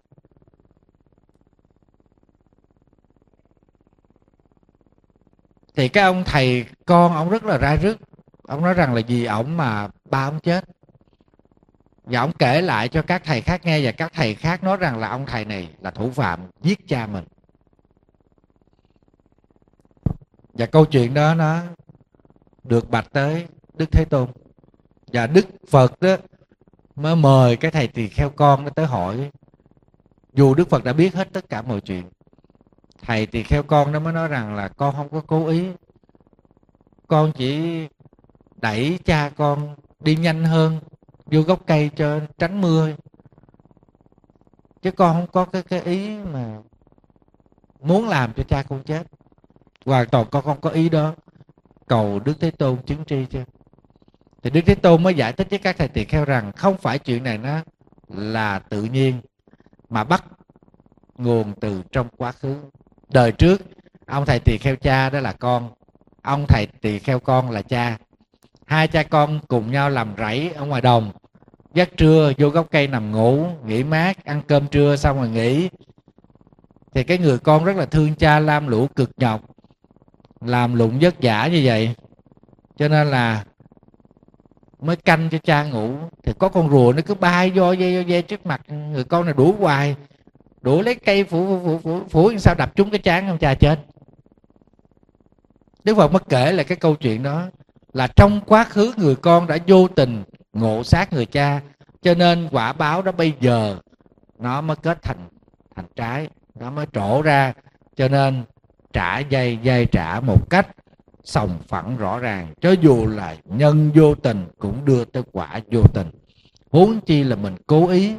A: Thì cái ông thầy con ông rất là ra rứt. Ông nói rằng là vì ổng mà ba ông chết. Và ông kể lại cho các thầy khác nghe, và các thầy khác nói rằng là ông thầy này là thủ phạm giết cha mình. Và câu chuyện đó nó được bạch tới Đức Thế Tôn. Và Đức Phật đó mới mời cái thầy tỳ kheo con đó tới hỏi. Dù Đức Phật đã biết hết tất cả mọi chuyện, thầy tỳ kheo con đó mới nói rằng là con không có cố ý, con chỉ đẩy cha con đi nhanh hơn vô gốc cây cho tránh mưa, chứ con không có cái, cái ý mà muốn làm cho cha con chết. Hoàn toàn con không có ý đó. Cầu Đức Thế Tôn chứng tri chứ. Thì Đức Thế Tôn mới giải thích với các thầy tỳ kheo rằng không phải chuyện này nó là tự nhiên, mà bắt nguồn từ trong quá khứ. Đời trước ông thầy tỳ kheo cha đó là con, ông thầy tỳ kheo con là cha. Hai cha con cùng nhau làm rẫy ở ngoài đồng, giấc trưa vô gốc cây nằm ngủ nghỉ mát, ăn cơm trưa xong rồi nghỉ. Thì cái người con rất là thương cha, lam lũ cực nhọc, làm lụng vất vả như vậy, cho nên là mới canh cho cha ngủ. Thì có con rùa nó cứ bay vô dây vô dây trước mặt người con này, đuổi hoài, đuổi lấy cây phủ phủ phủ phủ, phủ sao đập trúng cái trán ông cha chết. Đức Phật mới kể lại cái câu chuyện đó là trong quá khứ người con đã vô tình ngộ sát người cha, cho nên quả báo đó bây giờ nó mới kết thành thành trái, nó mới trổ ra. Cho nên trả dây dây trả một cách sòng phẳng rõ ràng, cho dù là nhân vô tình cũng đưa tới quả vô tình, huống chi là mình cố ý.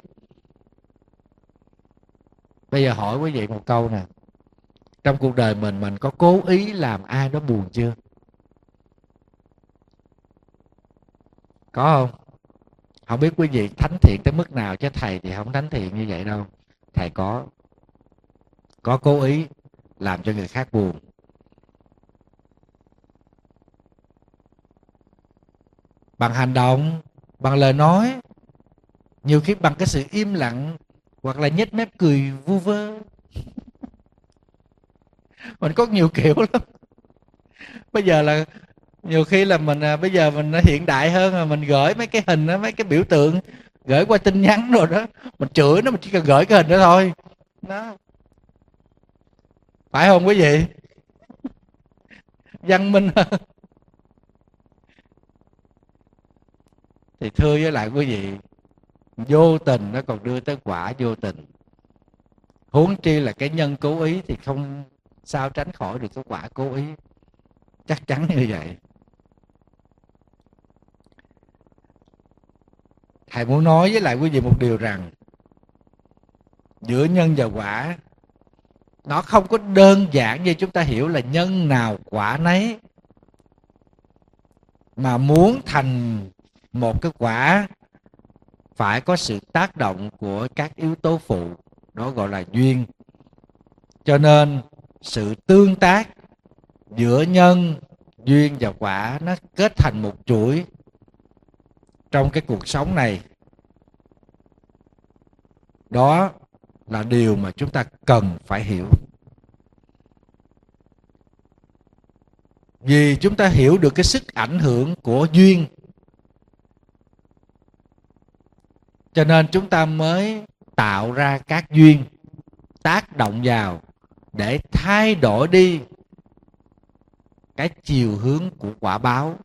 A: Bây giờ hỏi quý vị một câu nè, trong cuộc đời mình mình có cố ý làm ai đó buồn chưa? Có không? Không biết quý vị thánh thiện tới mức nào, chứ thầy thì không thánh thiện như vậy đâu. Thầy có có cố ý làm cho người khác buồn. Bằng hành động, bằng lời nói, nhiều khi bằng cái sự im lặng, hoặc là nhếch mép cười vu vơ. Mình có nhiều kiểu lắm. Bây giờ là nhiều khi là mình bây giờ mình hiện đại hơn, mà mình gửi mấy cái hình đó, mấy cái biểu tượng, gửi qua tin nhắn rồi đó, mình chửi nó, mình chỉ cần gửi cái hình đó thôi đó. Phải không quý vị? Văn minh hơn. Thì thưa với lại quý vị, vô tình nó còn đưa tới quả vô tình, huống chi là cái nhân cố ý thì không sao tránh khỏi được cái quả cố ý. Chắc chắn như vậy. Thầy muốn nói với lại quý vị một điều rằng giữa nhân và quả nó không có đơn giản như chúng ta hiểu là nhân nào quả nấy, mà muốn thành một cái quả phải có sự tác động của các yếu tố phụ, đó gọi là duyên. Cho nên sự tương tác giữa nhân, duyên và quả nó kết thành một chuỗi trong cái cuộc sống này. Đó là điều mà chúng ta cần phải hiểu. Vì chúng ta hiểu được cái sức ảnh hưởng của duyên, cho nên chúng ta mới tạo ra các duyên tác động vào để thay đổi đi cái chiều hướng của quả báo.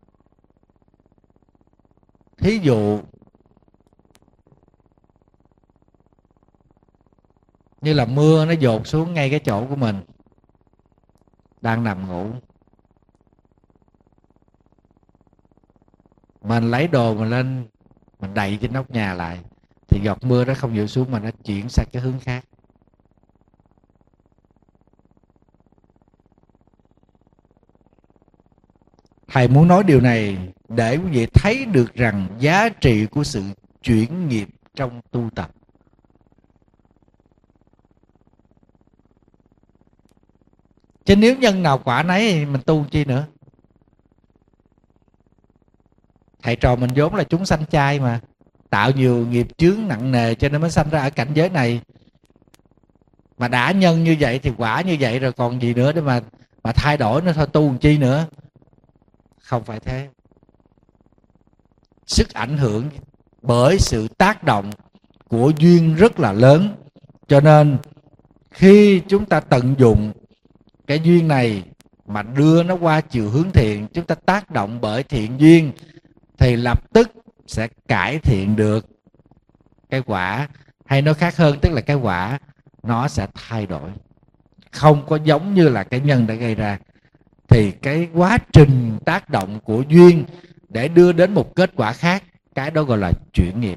A: Thí dụ như là mưa nó dột xuống ngay cái chỗ của mình, đang nằm ngủ, mình lấy đồ mình lên, mình đậy trên nóc nhà lại, thì giọt mưa đó không dội xuống mà nó chuyển sang cái hướng khác. Thầy muốn nói điều này để quý vị thấy được rằng giá trị của sự chuyển nghiệp trong tu tập. Chứ nếu nhân nào quả nấy thì mình tu chi nữa. Thầy trò mình vốn là chúng sanh chay mà, tạo nhiều nghiệp chướng nặng nề cho nên mới sanh ra ở cảnh giới này. Mà đã nhân như vậy thì quả như vậy rồi, còn gì nữa để mà mà thay đổi nó thôi, tu làm chi nữa. Không phải thế. Sức ảnh hưởng bởi sự tác động của duyên rất là lớn, cho nên khi chúng ta tận dụng cái duyên này mà đưa nó qua chiều hướng thiện, chúng ta tác động bởi thiện duyên, thì lập tức sẽ cải thiện được cái quả. Hay nói khác hơn, tức là cái quả nó sẽ thay đổi, không có giống như là cái nhân đã gây ra. Thì cái quá trình tác động của duyên để đưa đến một kết quả khác, cái đó gọi là chuyển nghiệp.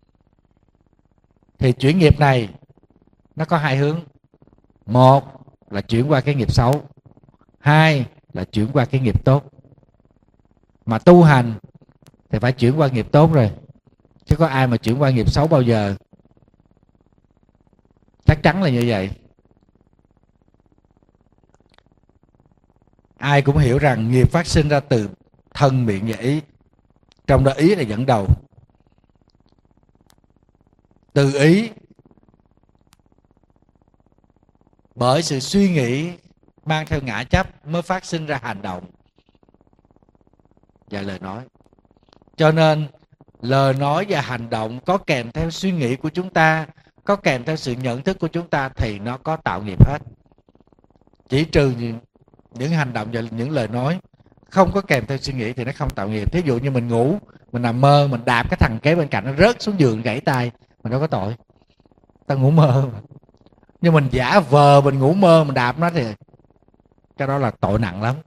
A: Thì chuyển nghiệp này nó có hai hướng. Một là chuyển qua cái nghiệp xấu, hai là chuyển qua cái nghiệp tốt. Mà tu hành thì phải chuyển qua nghiệp tốt rồi, chứ có ai mà chuyển qua nghiệp xấu bao giờ. Chắc chắn là như vậy. Ai cũng hiểu rằng nghiệp phát sinh ra từ thân, miệng và ý, trong đó ý là dẫn đầu. Từ ý, bởi sự suy nghĩ mang theo ngã chấp mới phát sinh ra hành động và lời nói. Cho nên lời nói và hành động có kèm theo suy nghĩ của chúng ta, có kèm theo sự nhận thức của chúng ta thì nó có tạo nghiệp hết. Chỉ trừ những, những hành động và những lời nói không có kèm theo suy nghĩ thì nó không tạo nghiệp. Thí dụ như mình ngủ, mình nằm mơ, mình đạp cái thằng kế bên cạnh nó rớt xuống giường gãy tay, mình đâu có tội, ta ngủ mơ. Nhưng mình giả vờ mình ngủ mơ, mình đạp nó thì cái đó là tội nặng lắm.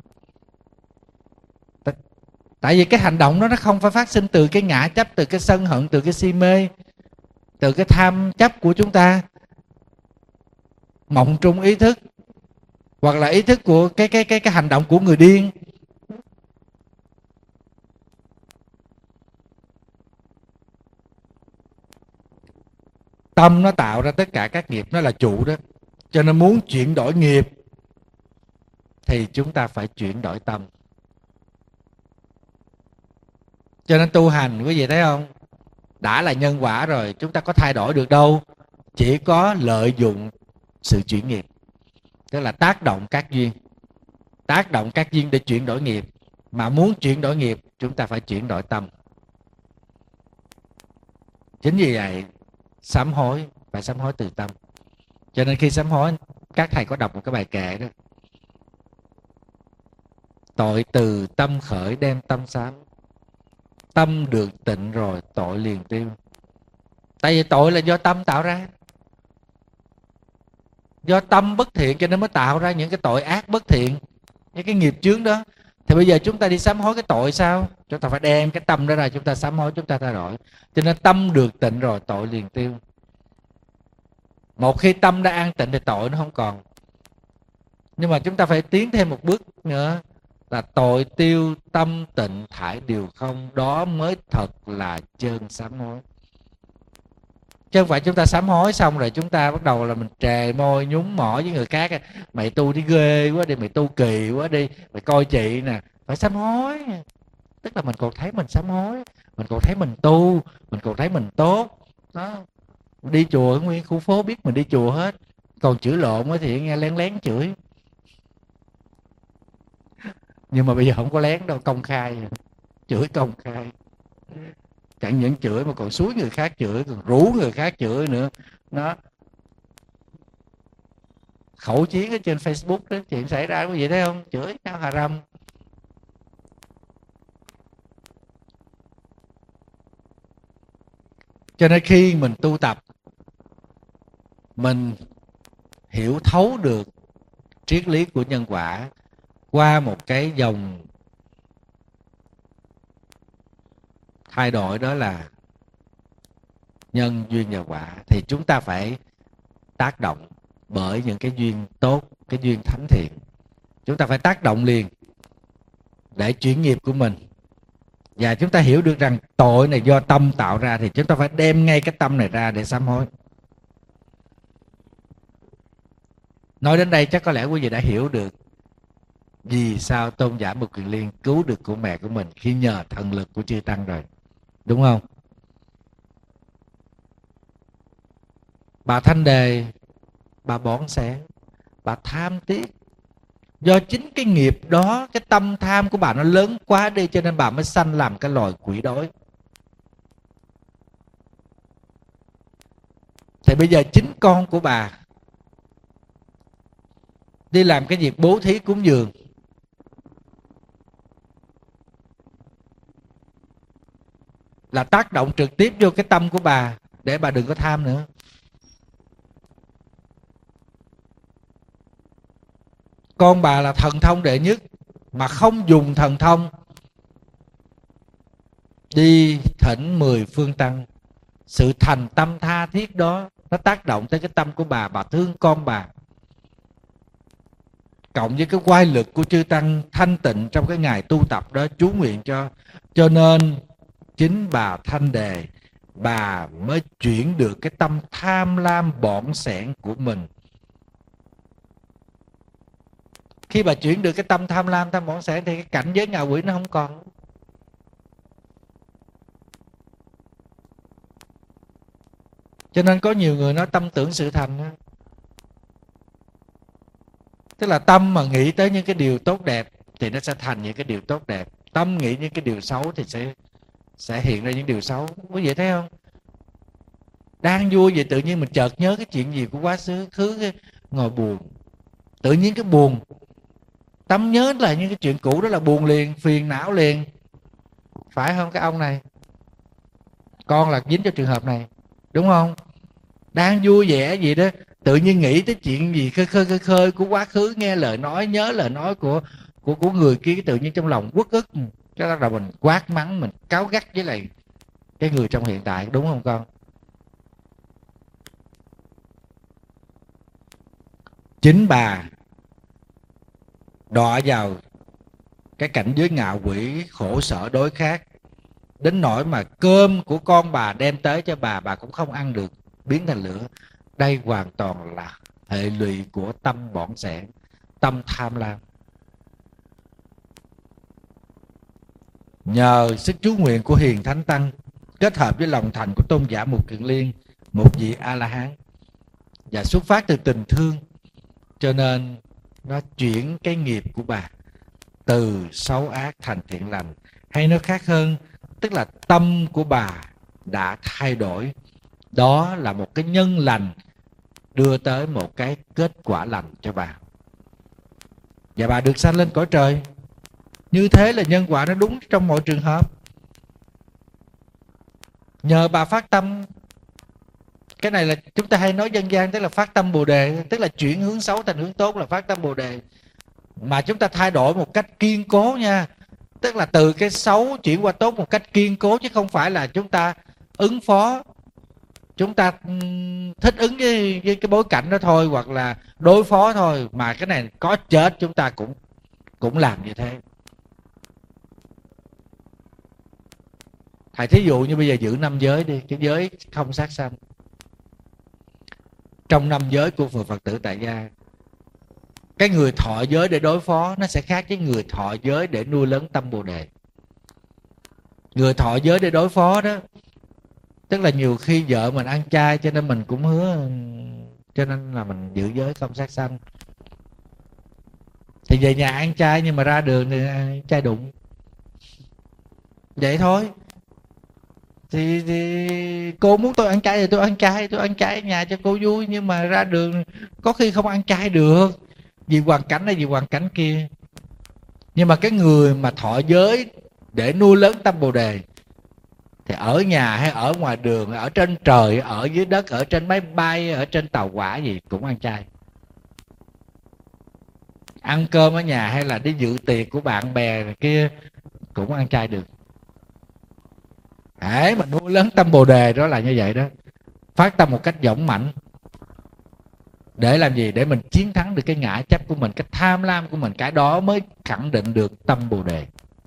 A: Tại vì cái hành động đó nó không phải phát sinh từ cái ngã chấp, từ cái sân hận, từ cái si mê, từ cái tham chấp của chúng ta, mộng trung ý thức, hoặc là ý thức của cái cái cái cái hành động của người điên. Tâm nó tạo ra tất cả các nghiệp, nó là chủ đó. Cho nên muốn chuyển đổi nghiệp thì chúng ta phải chuyển đổi tâm. Cho nên tu hành, quý vị thấy không, đã là nhân quả rồi, chúng ta có thay đổi được đâu. Chỉ có lợi dụng sự chuyển nghiệp, tức là tác động các duyên, tác động các duyên để chuyển đổi nghiệp. Mà muốn chuyển đổi nghiệp, chúng ta phải chuyển đổi tâm. Chính vì vậy sám hối phải sám hối từ tâm. Cho nên khi sám hối, các thầy có đọc một cái bài kệ đó: tội từ tâm khởi đem tâm sám, tâm được tịnh rồi tội liền tiêu. Tại vì tội là do tâm tạo ra, do tâm bất thiện cho nên mới tạo ra những cái tội ác bất thiện, những cái nghiệp chướng đó. Thì bây giờ chúng ta đi sám hối cái tội sao? Chúng ta phải đem cái tâm đó ra, chúng ta sám hối, chúng ta thay đổi. Cho nên tâm được tịnh rồi tội liền tiêu. Một khi tâm đã an tịnh thì tội nó không còn. Nhưng mà chúng ta phải tiến thêm một bước nữa, là tội tiêu tâm tịnh thải điều không. Đó mới thật là chân sám hối. Chứ không phải chúng ta sám hối xong rồi chúng ta bắt đầu là mình trề môi nhúng mỏ với người khác: mày tu đi ghê quá đi, mày tu kỳ quá đi, mày coi chị nè. Phải sám hối, tức là mình còn thấy mình sám hối, mình còn thấy mình tu, mình còn thấy mình tốt đó. Đi chùa nguyên khu phố biết mình đi chùa hết, còn chửi lộn thì nghe lén lén chửi. Nhưng mà bây giờ không có lén đâu, công khai, chửi công khai. Chẳng những chửi mà còn xúi người khác chửi, còn rủ người khác chửi nữa. Nó khẩu chiến ở trên Facebook đó, chuyện xảy ra quý vị thấy không? Chửi nhau hà râm. Cho nên khi mình tu tập, mình hiểu thấu được triết lý của nhân quả qua một cái dòng thay đổi, đó là nhân duyên và quả, thì chúng ta phải tác động bởi những cái duyên tốt, cái duyên thánh thiện. Chúng ta phải tác động liền để chuyển nghiệp của mình. Và chúng ta hiểu được rằng tội này do tâm tạo ra, thì chúng ta phải đem ngay cái tâm này ra để sám hối. Nói đến đây chắc có lẽ quý vị đã hiểu được vì sao Tôn giả Mục Kiền Liên cứu được của mẹ của mình khi nhờ thần lực của chư Tăng rồi. Đúng không? Bà Thanh Đề, bà bỏng sẻn, bà tham tiếc. Do chính cái nghiệp đó, cái tâm tham của bà nó lớn quá đi, cho nên bà mới sanh làm cái loài quỷ đói. Thì bây giờ chính con của bà đi làm cái việc bố thí cúng dường, là tác động trực tiếp vô cái tâm của bà để bà đừng có tham nữa. Con bà là thần thông đệ nhất mà không dùng thần thông đi thỉnh mười phương tăng, sự thành tâm tha thiết đó nó tác động tới cái tâm của bà, bà thương con bà, cộng với cái quay lực của chư tăng thanh tịnh trong cái ngày tu tập đó chú nguyện cho. Cho nên chính bà Thanh Đề, bà mới chuyển được cái tâm tham lam bỏn sẻn của mình. Khi bà chuyển được cái tâm tham lam tham bỏn sẻn thì cái cảnh giới ngạ quỷ nó không còn. Cho nên có nhiều người nói tâm tưởng sự thành đó. Tức là tâm mà nghĩ tới những cái điều tốt đẹp thì nó sẽ thành những cái điều tốt đẹp. Tâm nghĩ những cái điều xấu thì sẽ sẽ hiện ra những điều xấu. Quý vị thấy không? Đang vui vậy tự nhiên mình chợt nhớ cái chuyện gì của quá khứ, khứ ngồi buồn. Tự nhiên cái buồn. Tâm nhớ là những cái chuyện cũ đó là buồn liền, phiền não liền. Phải không các ông này? Con là dính cho trường hợp này, đúng không? Đang vui vẻ gì đó, tự nhiên nghĩ tới chuyện gì khơi khơi khơi khơi của quá khứ, nghe lời nói, nhớ lời nói của của của người kia, tự nhiên trong lòng uất ức, cái đó là mình quát mắng, mình cáu gắt với lại cái người trong hiện tại, đúng không con? Chính bà đọa vào cái cảnh giới ngạ quỷ khổ sở đối khác, đến nỗi mà cơm của con bà đem tới cho bà, bà cũng không ăn được, biến thành lửa. Đây hoàn toàn là hệ lụy của tâm bỏn sẻn, tâm tham lam. Nhờ sức chú nguyện của Hiền Thánh Tăng kết hợp với lòng thành của tôn giả Mục Kiền Liên, một vị A-la-hán, và xuất phát từ tình thương, cho nên nó chuyển cái nghiệp của bà từ xấu ác thành thiện lành. Hay nói khác hơn, tức là tâm của bà đã thay đổi. Đó là một cái nhân lành đưa tới một cái kết quả lành cho bà, và bà được sanh lên cõi trời. Như thế là nhân quả nó đúng trong mọi trường hợp. Nhờ bà phát tâm, cái này là chúng ta hay nói dân gian, tức là phát tâm Bồ Đề, tức là chuyển hướng xấu thành hướng tốt là phát tâm Bồ Đề. Mà chúng ta thay đổi một cách kiên cố nha, tức là từ cái xấu chuyển qua tốt một cách kiên cố, chứ không phải là chúng ta ứng phó, chúng ta thích ứng với, với cái bối cảnh đó thôi, hoặc là đối phó thôi, mà cái này có chết chúng ta cũng cũng làm như thế. Thầy thí dụ như bây giờ giữ năm giới đi, cái giới không sát sanh. Trong năm giới của Phật Phật tử tại gia, cái người thọ giới để đối phó nó sẽ khác với người thọ giới để nuôi lớn tâm Bồ Đề. Người thọ giới để đối phó đó, tức là nhiều khi vợ mình ăn chay cho nên mình cũng hứa, cho nên là mình giữ giới không sát sanh. Thì về nhà ăn chay nhưng mà ra đường thì ăn chay đụng, vậy thôi. Thì, thì cô muốn tôi ăn chay thì tôi ăn chay, tôi ăn chay ở nhà cho cô vui, nhưng mà ra đường có khi không ăn chay được, vì hoàn cảnh này vì hoàn cảnh kia. Nhưng mà cái người mà thọ giới để nuôi lớn tâm Bồ Đề thì ở nhà hay ở ngoài đường, ở trên trời, ở dưới đất, ở trên máy bay, ở trên tàu hỏa gì cũng ăn chay. Ăn cơm ở nhà hay là đi dự tiệc của bạn bè này kia cũng ăn chay được. Hễ mà nuôi lớn tâm Bồ Đề đó là như vậy đó. Phát tâm một cách dũng mãnh. Để làm gì? Để mình chiến thắng được cái ngã chấp của mình, cái tham lam của mình. Cái đó mới khẳng định được tâm Bồ Đề.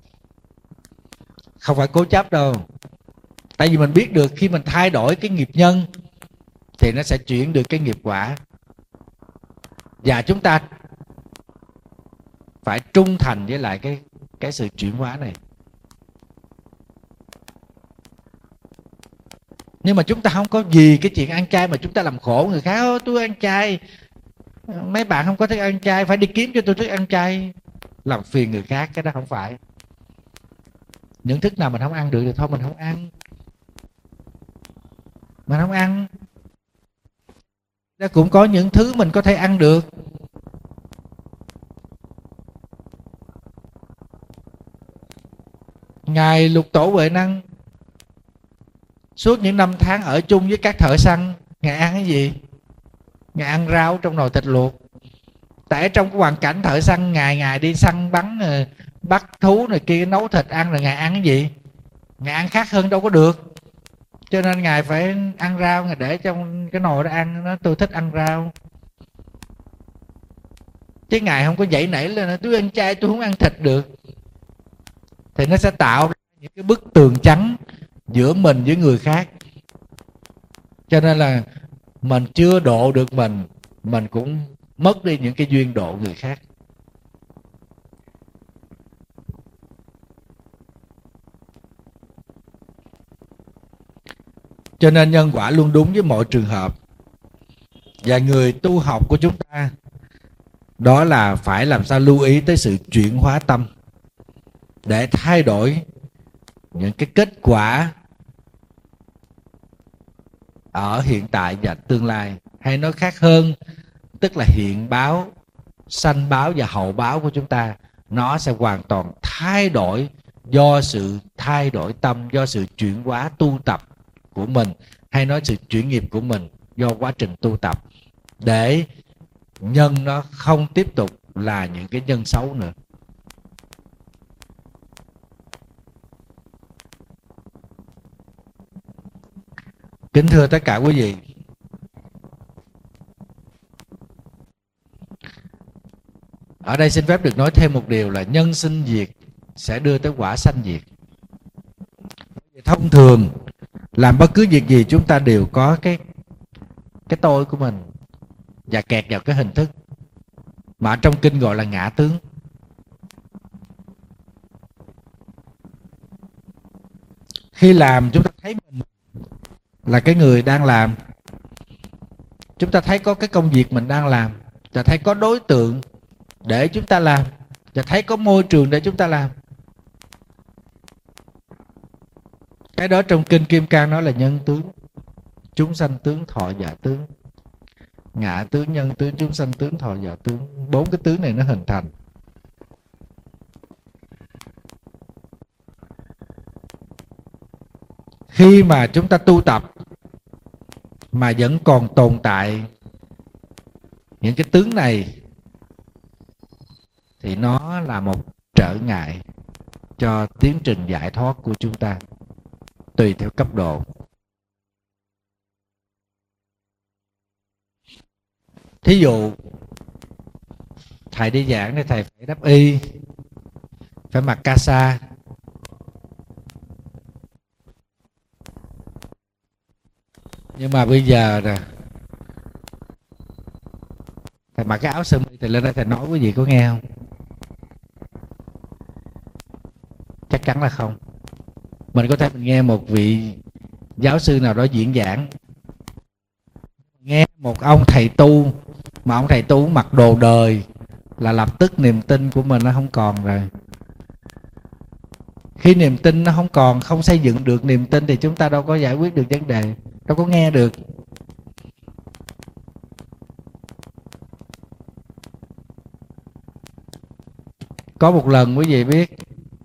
A: Không phải cố chấp đâu. Tại vì mình biết được khi mình thay đổi cái nghiệp nhân thì nó sẽ chuyển được cái nghiệp quả. Và chúng ta phải trung thành với lại cái, cái sự chuyển hóa này. Nhưng mà chúng ta không có gì cái chuyện ăn chay mà chúng ta làm khổ người khác. Ô, tôi ăn chay, mấy bạn không có thích ăn chay, phải đi kiếm cho tôi thích ăn chay, làm phiền người khác. Cái đó không phải. Những thức nào mình không ăn được thì thôi mình không ăn. Mình không ăn. Nó cũng có những thứ mình có thể ăn được. Ngài Lục Tổ Huệ Năng Suốt những năm tháng ở chung với các thợ săn, Ngài ăn cái gì? Ngài ăn rau trong nồi thịt luộc. Tại trong cái hoàn cảnh thợ săn, Ngài Ngài đi săn bắn, bắt thú này kia, nấu thịt ăn, rồi Ngài ăn cái gì? Ngài ăn khác hơn đâu có được. Cho nên Ngài phải ăn rau, Ngài để trong cái nồi đó ăn. Nó tôi thích ăn rau. Chứ Ngài không có dậy nảy lên tôi ăn chay, tôi không ăn thịt được. Thì nó sẽ tạo ra những cái bức tường trắng giữa mình với người khác. Cho nên là mình chưa độ được mình, mình cũng mất đi những cái duyên độ người khác. Cho nên nhân quả luôn đúng với mọi trường hợp. Và người tu học của chúng ta, đó là phải làm sao lưu ý tới sự chuyển hóa tâm, để thay đổi những cái kết quả ở hiện tại và tương lai. Hay nói khác hơn, tức là hiện báo, sanh báo và hậu báo của chúng ta, nó sẽ hoàn toàn thay đổi do sự thay đổi tâm, do sự chuyển hóa tu tập của mình, hay nói sự chuyển nghiệp của mình do quá trình tu tập, để nhân nó không tiếp tục là những cái nhân xấu nữa. Kính thưa tất cả quý vị, ở đây xin phép được nói thêm một điều là nhân sinh diệt sẽ đưa tới quả sanh diệt. Thông thường làm bất cứ việc gì chúng ta đều có cái cái tôi của mình và kẹt vào cái hình thức mà trong kinh gọi là ngã tướng. Khi làm chúng ta thấy mình là cái người đang làm, chúng ta thấy có cái công việc mình đang làm, và thấy có đối tượng để chúng ta làm, và thấy có môi trường để chúng ta làm. Cái đó trong kinh Kim Cang nói là nhân tướng, chúng sanh tướng, thọ giả tướng, ngã tướng, nhân tướng, chúng sanh tướng, thọ giả tướng. Bốn cái tướng này nó hình thành. Khi mà chúng ta tu tập mà vẫn còn tồn tại những cái tướng này, thì nó là một trở ngại cho tiến trình giải thoát của chúng ta, tùy theo cấp độ. Thí dụ thầy đi giảng thì thầy phải đắp y, phải mặc ca sa. Nhưng mà bây giờ nè, thầy mặc cái áo sơ mi thì lên đây thầy nói quý vị có nghe không? Chắc chắn là không. Mình có thể mình nghe một vị giáo sư nào đó diễn giảng, nghe một ông thầy tu mà ông thầy tu mặc đồ đời, là lập tức niềm tin của mình nó không còn rồi. Khi niềm tin nó không còn, không xây dựng được niềm tin, thì chúng ta đâu có giải quyết được vấn đề, đâu có nghe được. Có một lần quý vị biết,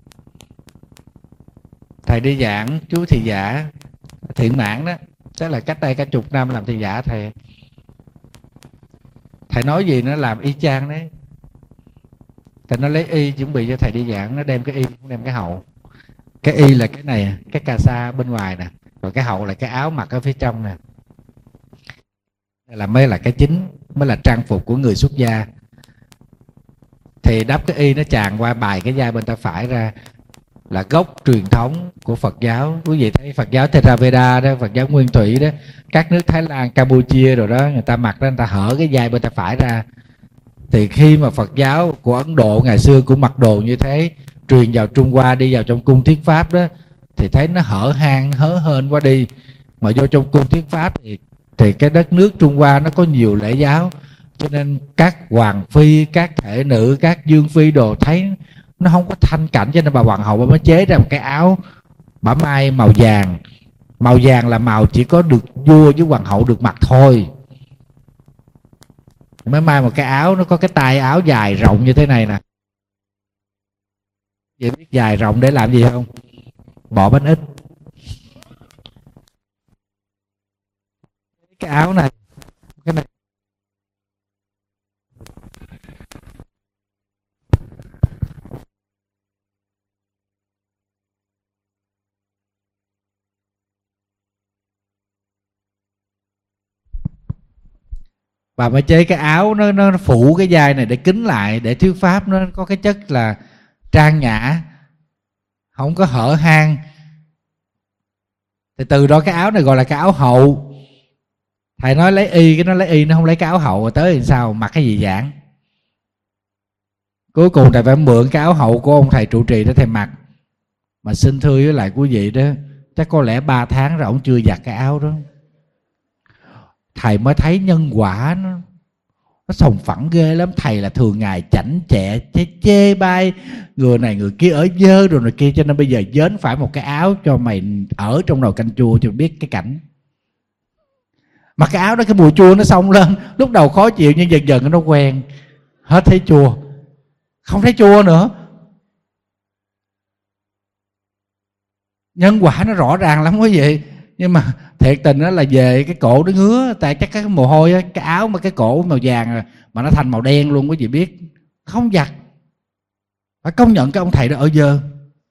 A: thầy đi giảng chú thị giả Thiện Mãn đó, tức là cách đây cả chục năm làm thị giả. Thầy thầy nói gì nó làm y chang đấy. Thầy nó lấy y chuẩn bị cho thầy đi giảng, nó đem cái y, không đem cái hậu. Cái y là cái này, cái cà sa bên ngoài nè, rồi cái hậu là cái áo mặc ở phía trong nè. Đây là mới là cái chính, mới là trang phục của người xuất gia. Thì đắp cái y nó tràn qua bài cái vai bên tay phải ra, là gốc truyền thống của Phật giáo. Quý vị thấy Phật giáo Theravada đó, Phật giáo Nguyên Thủy đó, các nước Thái Lan, Campuchia rồi đó, người ta mặc đó, người ta hở cái vai bên tay phải ra. Thì khi mà Phật giáo của Ấn Độ ngày xưa cũng mặc đồ như thế, truyền vào Trung Hoa, đi vào trong cung thuyết pháp đó, thì thấy nó hở hang hớ hên quá đi. Mà vô trong cung thuyết pháp thì thì cái đất nước Trung Hoa nó có nhiều lễ giáo, cho nên các hoàng phi, các thể nữ, các dương phi đồ thấy nó không có thanh cảnh, cho nên bà hoàng hậu bà mới chế ra một cái áo bả mai màu vàng. Màu vàng là màu chỉ có được vua với hoàng hậu được mặc thôi. Mới mai một cái áo, nó có cái tay áo dài rộng như thế này nè. Vậy biết dài rộng để làm gì không? Bỏ bánh ít. áo này, cái này bà mới chế cái áo nó nó phủ cái vai này để kín lại, để thuyết pháp nó có cái chất là trang nhã, không có hở hang. Thì từ đó cái áo này gọi là cái áo hậu. Thầy nói lấy y, cái nó lấy y, nó không lấy cái áo hậu. Tới thì sao mặc cái gì giảng. Cuối cùng thầy phải mượn cái áo hậu của ông thầy trụ trì đó thầy mặc. Mà xin thưa với lại quý vị đó, chắc có lẽ ba tháng rồi ông chưa giặt cái áo đó. Thầy mới thấy nhân quả nó nó sòng phẳng ghê lắm. Thầy là thường ngày chảnh chẹ chê, chê bai người này người kia ở dơ rồi này kia, cho nên bây giờ dến phải một cái áo cho mày ở trong nồi canh chua cho biết cái cảnh. Mặc cái áo đó cái mùi chua nó xông lên, lúc đầu khó chịu nhưng dần dần nó quen, hết thấy chua, không thấy chua nữa. Nhân quả nó rõ ràng lắm quý vị. Nhưng mà thiệt tình đó là về cái cổ nó ngứa, tại chắc cái mồ hôi á, cái áo mà cái cổ màu vàng mà nó thành màu đen luôn quý vị biết, không giặt. Phải công nhận cái ông thầy đó ở dơ.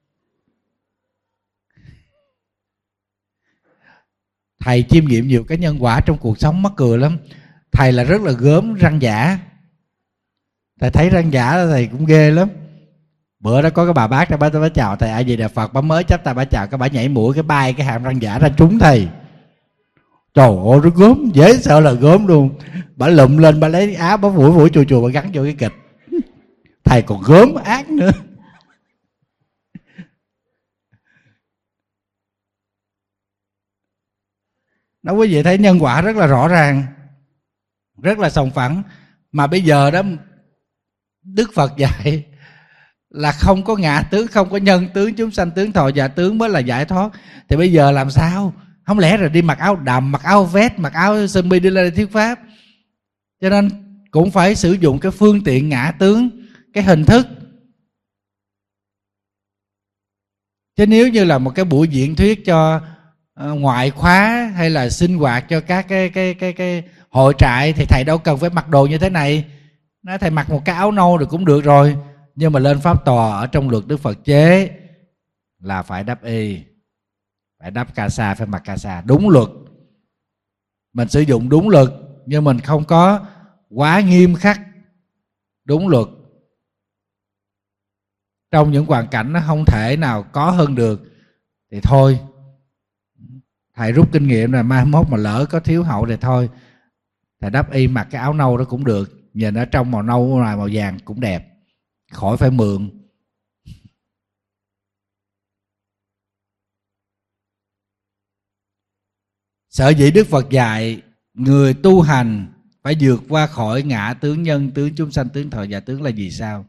A: Thầy chiêm nghiệm nhiều cái nhân quả trong cuộc sống mắc cười lắm. Thầy là rất là gớm răng giả. Thầy thấy răng giả là thầy cũng ghê lắm. Bữa đó có cái bà bác ra bà, bà chào thầy A Di Đà Phật, bà mới chắp tay bà chào, cái bà nhảy mũi cái bay cái hàm răng giả ra trúng thầy. Trời ơi nó gớm, dễ sợ là gớm luôn. Bà lụm lên bà lấy áo bà vũi vũi chùi chùi bà gắn vô cái kịch. Thầy còn gớm ác nữa. Đó quý vị thấy nhân quả rất là rõ ràng, rất là sòng phẳng. Mà bây giờ đó Đức Phật dạy là không có ngã tướng, không có nhân tướng, chúng sanh tướng, thọ giả tướng mới là giải thoát. Thì bây giờ làm sao? Không lẽ rồi đi mặc áo đầm, mặc áo vest, mặc áo sơ mi đi lên thuyết pháp? Cho nên cũng phải sử dụng cái phương tiện ngã tướng, cái hình thức. Chứ nếu như là một cái buổi diễn thuyết cho ngoại khóa hay là sinh hoạt cho các cái cái cái cái hội trại thì thầy đâu cần phải mặc đồ như thế này. Nói thầy mặc một cái áo nâu rồi cũng được rồi. Nhưng mà lên pháp tòa ở trong luật Đức Phật chế là phải đắp y, phải đắp ca sa, phải mặc ca sa đúng luật. Mình sử dụng đúng luật nhưng mình không có quá nghiêm khắc, đúng luật. Trong những hoàn cảnh nó không thể nào có hơn được thì thôi, thầy rút kinh nghiệm là mai mốt mà lỡ có thiếu hậu thì thôi, thầy đắp y mặc cái áo nâu đó cũng được. Nhìn ở trong màu nâu ngoài màu vàng cũng đẹp, khỏi phải mượn. Sở dĩ Đức Phật dạy người tu hành phải vượt qua khỏi ngã tướng, nhân tướng, chúng sanh tướng, thọ giả tướng là vì sao?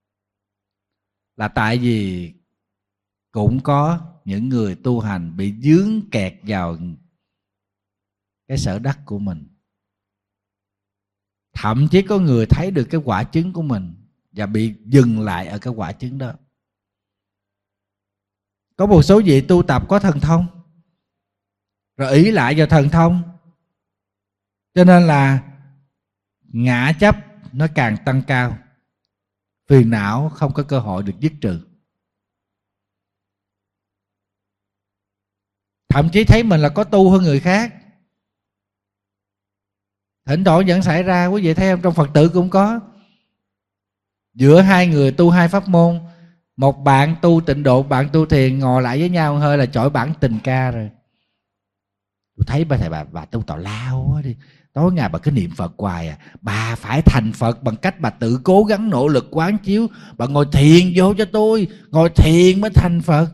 A: Là tại vì cũng có những người tu hành bị dướng kẹt vào cái sở đắc của mình. Thậm chí có người thấy được cái quả chứng của mình và bị dừng lại ở cái quả chứng đó. Có một số vị tu tập có thần thông, rồi ý lại vào thần thông, cho nên là ngã chấp nó càng tăng cao, phiền não không có cơ hội được dứt trừ. Thậm chí thấy mình là có tu hơn người khác. Thỉnh thoảng vẫn xảy ra, quý vị thấy không? Trong Phật tử cũng có. Giữa hai người tu hai pháp môn, một bạn tu tịnh độ, bạn tu thiền, ngồi lại với nhau hơi là chổi bản tình ca rồi. Tôi thấy bà thầy bà, bà tu tào lao quá đi. Tối ngày bà cứ niệm Phật hoài à. Bà phải thành Phật bằng cách bà tự cố gắng nỗ lực quán chiếu. Bà ngồi thiền vô cho tôi, ngồi thiền mới thành Phật.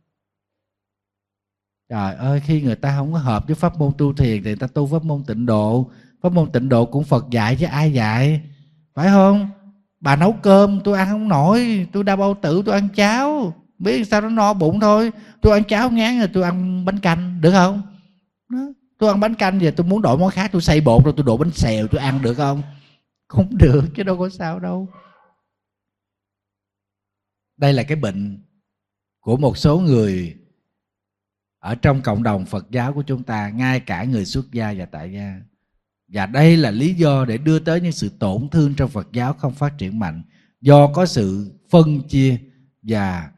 A: Trời ơi, khi người ta không có hợp với pháp môn tu thiền thì người ta tu pháp môn tịnh độ. Pháp môn tịnh độ cũng Phật dạy chứ ai dạy, phải không? Bà nấu cơm tôi ăn không nổi, tôi đau bao tử tôi ăn cháo, biết sao nó no bụng thôi. Tôi ăn cháo ngán rồi tôi ăn bánh canh, được không? Đó. Tôi ăn bánh canh giờ tôi muốn đổi món khác, tôi xay bột rồi tôi đổ bánh xèo tôi ăn, được không? Không được chứ đâu có sao đâu. Đây là cái bệnh của một số người ở trong cộng đồng Phật giáo của chúng ta, ngay cả người xuất gia và tại gia. Và đây là lý do để đưa tới những sự tổn thương trong Phật giáo không phát triển mạnh, do có sự phân chia và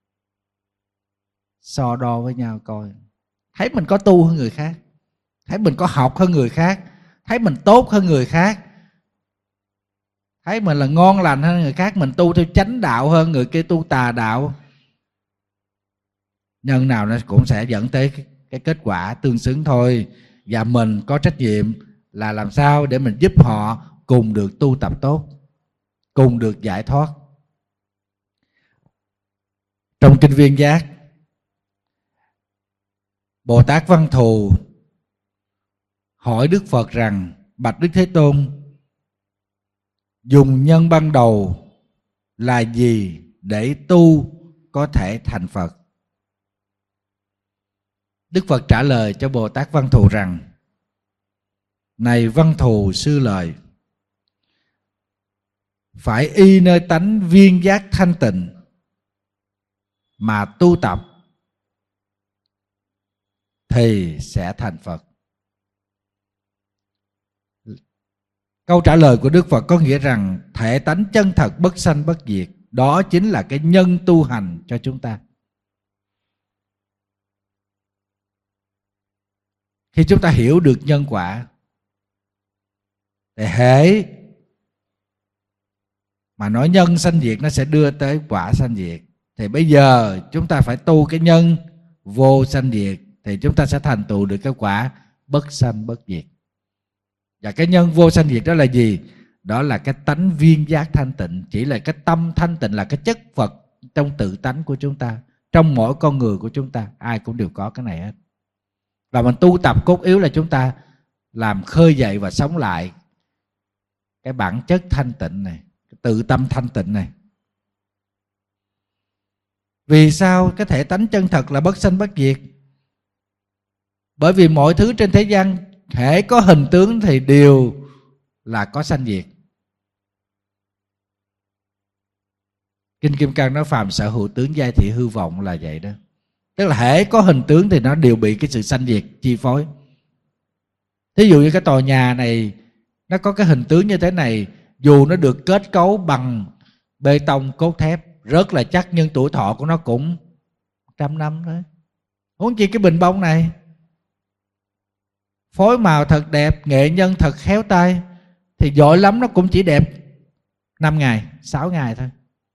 A: so đo với nhau coi. Thấy mình có tu hơn người khác, thấy mình có học hơn người khác, thấy mình tốt hơn người khác, thấy mình là ngon lành hơn người khác, mình tu theo chánh đạo hơn người kia tu tà đạo. Nhân nào nó cũng sẽ dẫn tới cái, cái kết quả tương xứng thôi. Và mình có trách nhiệm là làm sao để mình giúp họ cùng được tu tập tốt, cùng được giải thoát. Trong Kinh Viên Giác, Bồ Tát Văn Thù hỏi Đức Phật rằng: bạch Đức Thế Tôn, dùng nhân ban đầu là gì để tu có thể thành Phật? Đức Phật trả lời cho Bồ Tát Văn Thù rằng: này Văn Thù sư lợi, phải y nơi tánh viên giác thanh tịnh mà tu tập thì sẽ thành Phật. Câu trả lời của Đức Phật có nghĩa rằng thể tánh chân thật bất sanh bất diệt, đó chính là cái nhân tu hành cho chúng ta. Khi chúng ta hiểu được nhân quả, thì hễ mà nói nhân sanh diệt nó sẽ đưa tới quả sanh diệt. Thì bây giờ chúng ta phải tu cái nhân vô sanh diệt, thì chúng ta sẽ thành tựu được cái quả bất sanh bất diệt. Và cái nhân vô sanh diệt đó là gì? Đó là cái tánh viên giác thanh tịnh. Chỉ là cái tâm thanh tịnh, là cái chất Phật trong tự tánh của chúng ta, trong mỗi con người của chúng ta. Ai cũng đều có cái này hết. Và mình tu tập cốt yếu là chúng ta làm khơi dậy và sống lại cái bản chất thanh tịnh này, cái tự tâm thanh tịnh này. Vì sao cái thể tánh chân thật là bất sanh bất diệt? Bởi vì mọi thứ trên thế gian hễ có hình tướng thì đều là có sanh diệt. Kinh Kim Cang nói phàm sở hữu tướng giai thị hư vọng là vậy đó. Tức là hễ có hình tướng thì nó đều bị cái sự sanh diệt chi phối. Thí dụ như cái tòa nhà này nó có cái hình tướng như thế này, dù nó được kết cấu bằng bê tông cốt thép rất là chắc, nhưng tuổi thọ của nó cũng trăm năm thôi. Huống chi cái bình bông này, phối màu thật đẹp, nghệ nhân thật khéo tay, thì giỏi lắm nó cũng chỉ đẹp năm ngày, sáu ngày thôi.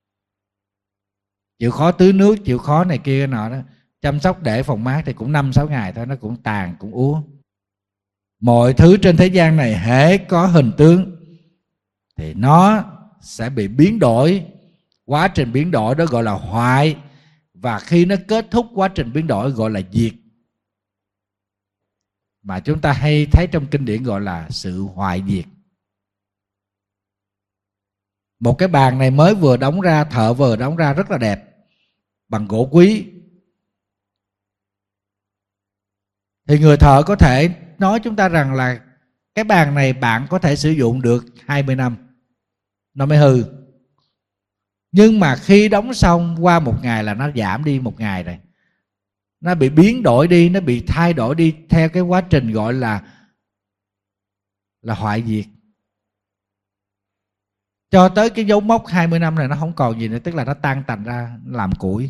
A: Chịu khó tưới nước, chịu khó này kia nọ đó, chăm sóc để phòng mát thì cũng năm sáu ngày thôi, nó cũng tàn, cũng úa. Mọi thứ trên thế gian này hễ có hình tướng thì nó sẽ bị biến đổi. Quá trình biến đổi đó gọi là hoại, và khi nó kết thúc quá trình biến đổi gọi là diệt, mà chúng ta hay thấy trong kinh điển gọi là sự hoại diệt. Một cái bàn này mới vừa đóng ra, thợ vừa đóng ra rất là đẹp, bằng gỗ quý, thì người thợ có thể nói chúng ta rằng là cái bàn này bạn có thể sử dụng được hai mươi năm nó mới hư. Nhưng mà khi đóng xong qua một ngày là nó giảm đi một ngày rồi, nó bị biến đổi đi, nó bị thay đổi đi theo cái quá trình gọi là là hoại diệt. Cho tới cái dấu mốc hai mươi năm này nó không còn gì nữa, tức là nó tan tành ra, nó làm củi.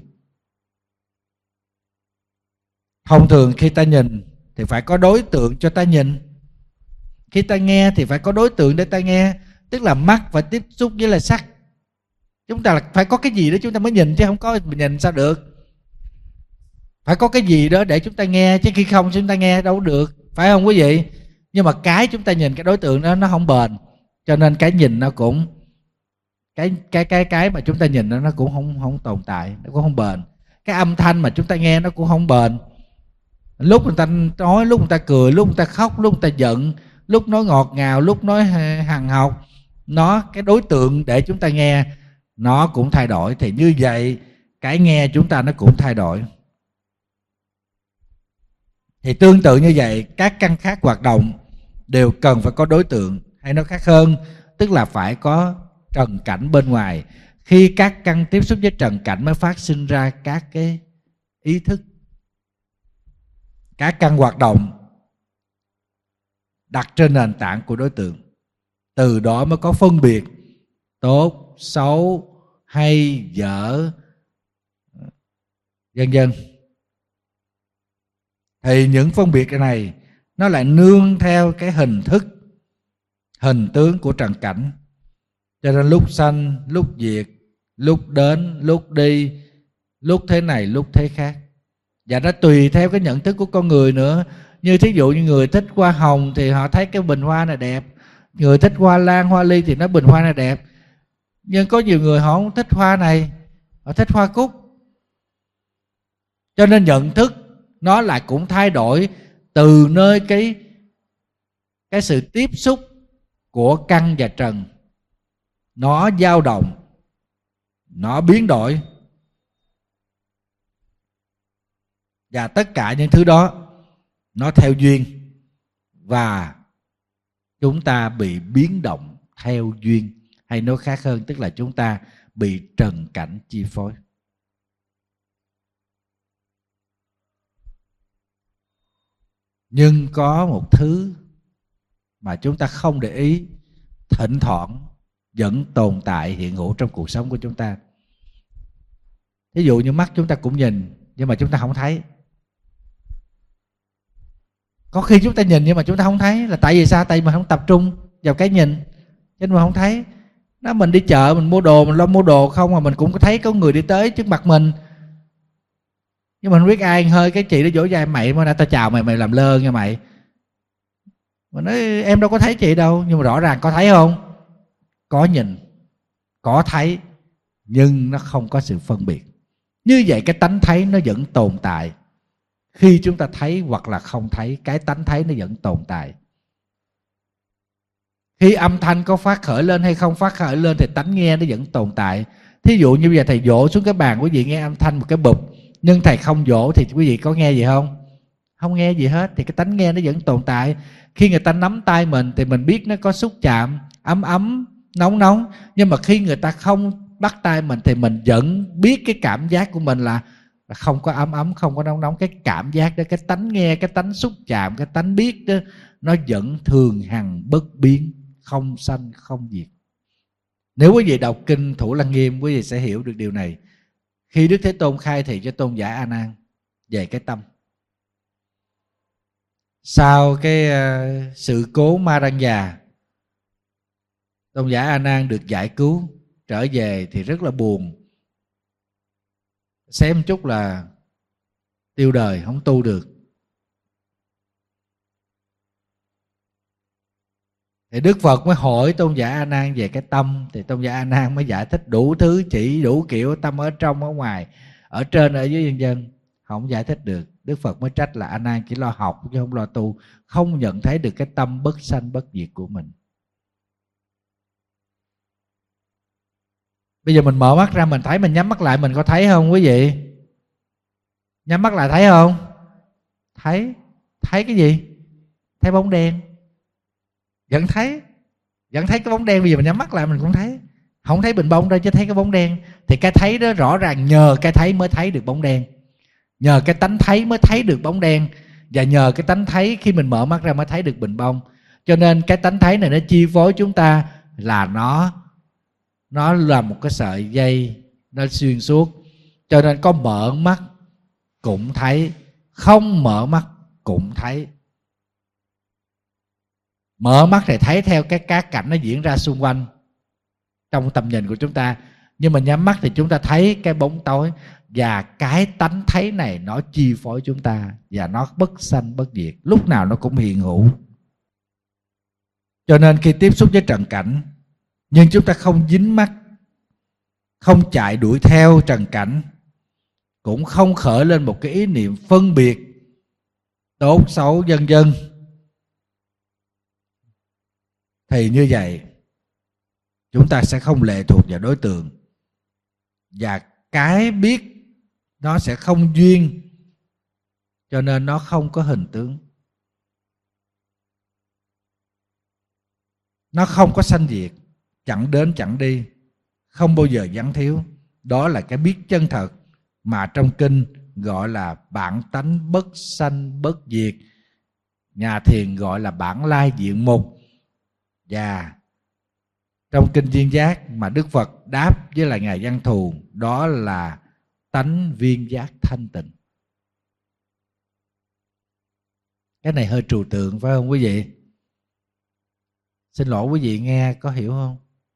A: Thông thường khi ta nhìn thì phải có đối tượng cho ta nhìn, khi ta nghe thì phải có đối tượng để ta nghe, tức là mắt phải tiếp xúc với là sắc. Chúng ta là phải có cái gì đó chúng ta mới nhìn, chứ không có mình nhìn sao được. Phải có cái gì đó để chúng ta nghe, chứ khi không chúng ta nghe đâu được, phải không quý vị? Nhưng mà cái chúng ta nhìn, cái đối tượng đó nó không bền, cho nên cái nhìn nó cũng cái cái cái cái mà chúng ta nhìn nó nó cũng không không tồn tại, nó cũng không bền. Cái âm thanh mà chúng ta nghe nó cũng không bền. Lúc người ta nói, lúc người ta cười, lúc người ta khóc, lúc người ta giận, lúc nói ngọt ngào, lúc nói hằn học, nó cái đối tượng để chúng ta nghe nó cũng thay đổi. Thì như vậy cái nghe chúng ta nó cũng thay đổi. Thì tương tự như vậy, các căn khác hoạt động đều cần phải có đối tượng, hay nói khác hơn, tức là phải có trần cảnh bên ngoài. Khi các căn tiếp xúc với trần cảnh mới phát sinh ra các cái ý thức. Các căn hoạt động đặt trên nền tảng của đối tượng. Từ đó mới có phân biệt tốt, xấu, hay, dở, vân vân. Thì những phân biệt này nó lại nương theo cái hình thức, hình tướng của trần cảnh. Cho nên lúc sanh, lúc diệt, lúc đến, lúc đi, lúc thế này, lúc thế khác. Và nó tùy theo cái nhận thức của con người nữa. Như thí dụ như người thích hoa hồng thì họ thấy cái bình hoa này đẹp. Người thích hoa lan, hoa ly thì nói bình hoa này đẹp. Nhưng có nhiều người họ không thích hoa này, họ thích hoa cúc. Cho nên nhận thức nó lại cũng thay đổi từ nơi cái, cái sự tiếp xúc của căn và trần. Nó dao động, nó biến đổi. Và tất cả những thứ đó nó theo duyên. Và chúng ta bị biến động theo duyên. Hay nói khác hơn, tức là chúng ta bị trần cảnh chi phối. Nhưng có một thứ mà chúng ta không để ý, thỉnh thoảng vẫn tồn tại hiện hữu trong cuộc sống của chúng ta. Ví dụ như mắt chúng ta cũng nhìn, nhưng mà chúng ta không thấy. Có khi chúng ta nhìn nhưng mà chúng ta không thấy. Là tại vì sao? Tại vì mình không tập trung vào cái nhìn, cho nên mình không thấy. Nó mình đi chợ, mình mua đồ, mình lo mua đồ không mà mình cũng có thấy có người đi tới trước mặt mình. Nhưng mà không biết ai hơi cái chị đó vỗ vai, mày mà tao chào mày, mày làm lơ nha mày. Mình nói em đâu có thấy chị đâu. Nhưng mà rõ ràng có thấy không? Có nhìn, có thấy, nhưng nó không có sự phân biệt. Như vậy cái tánh thấy nó vẫn tồn tại. Khi chúng ta thấy hoặc là không thấy, cái tánh thấy nó vẫn tồn tại. Khi âm thanh có phát khởi lên hay không phát khởi lên thì tánh nghe nó vẫn tồn tại. Thí dụ như bây giờ thầy vỗ xuống cái bàn, quý vị nghe âm thanh một cái bụp, nhưng thầy không vỗ thì quý vị có nghe gì không? Không nghe gì hết. Thì cái tánh nghe nó vẫn tồn tại. Khi người ta nắm tay mình thì mình biết nó có xúc chạm, ấm ấm, nóng nóng. Nhưng mà khi người ta không bắt tay mình thì mình vẫn biết cái cảm giác của mình là không có ấm ấm, không có nóng nóng. Cái cảm giác đó, cái tánh nghe, cái tánh xúc chạm, cái tánh biết đó, nó vẫn thường hằng bất biến, không sanh không diệt. Nếu quý vị đọc kinh Thủ Lăng Nghiêm, quý vị sẽ hiểu được điều này. Khi Đức Thế Tôn khai thị cho tôn giả A Nan về cái tâm, sau cái uh, sự cố Maranya, tôn giả A Nan được giải cứu, trở về thì rất là buồn, xem chút là tiêu đời, không tu được. Thì Đức Phật mới hỏi tôn giả A Nan về cái tâm. Thì tôn giả A Nan mới giải thích đủ thứ, chỉ đủ kiểu tâm ở trong, ở ngoài, ở trên, ở dưới, vân vân. Không giải thích được. Đức Phật mới trách là A Nan chỉ lo học chứ không lo tu, không nhận thấy được cái tâm bất sanh bất diệt của mình. Bây giờ mình mở mắt ra mình thấy, mình nhắm mắt lại mình có thấy không quý vị? Nhắm mắt lại thấy không? Thấy. Thấy cái gì? Thấy bóng đen. Vẫn thấy. Vẫn thấy cái bóng đen. Bây giờ mình nhắm mắt lại mình cũng thấy. Không thấy bình bông đâu, chứ thấy cái bóng đen. Thì cái thấy đó rõ ràng nhờ cái thấy mới thấy được bóng đen. Nhờ cái tánh thấy mới thấy được bóng đen. Và nhờ cái tánh thấy khi mình mở mắt ra mới thấy được bình bông. Cho nên cái tánh thấy này nó chi phối chúng ta là nó Nó là một cái sợi dây, nó xuyên suốt. Cho nên có mở mắt cũng thấy, không mở mắt cũng thấy. Mở mắt thì thấy theo cái các cảnh nó diễn ra xung quanh trong tầm nhìn của chúng ta. Nhưng mà nhắm mắt thì chúng ta thấy cái bóng tối. Và cái tánh thấy này nó chi phối chúng ta. Và nó bất sanh bất diệt, lúc nào nó cũng hiện hữu. Cho nên khi tiếp xúc với trần cảnh, nhưng chúng ta không dính mắc, không chạy đuổi theo trần cảnh, cũng không khởi lên một cái ý niệm phân biệt tốt xấu vân vân, thì như vậy chúng ta sẽ không lệ thuộc vào đối tượng. Và cái biết nó sẽ không duyên, cho nên nó không có hình tướng, nó không có sanh diệt, chẳng đến chẳng đi, không bao giờ vắng thiếu. Đó là cái biết chân thật mà trong kinh gọi là bản tánh bất sanh bất diệt, nhà thiền gọi là bản lai diện mục. Và trong kinh Viên Giác mà Đức Phật đáp với lại ngài Văn Thù, đó là tánh viên giác thanh tịnh. Cái này hơi trừu tượng phải không quý vị? Xin lỗi quý vị nghe có hiểu không?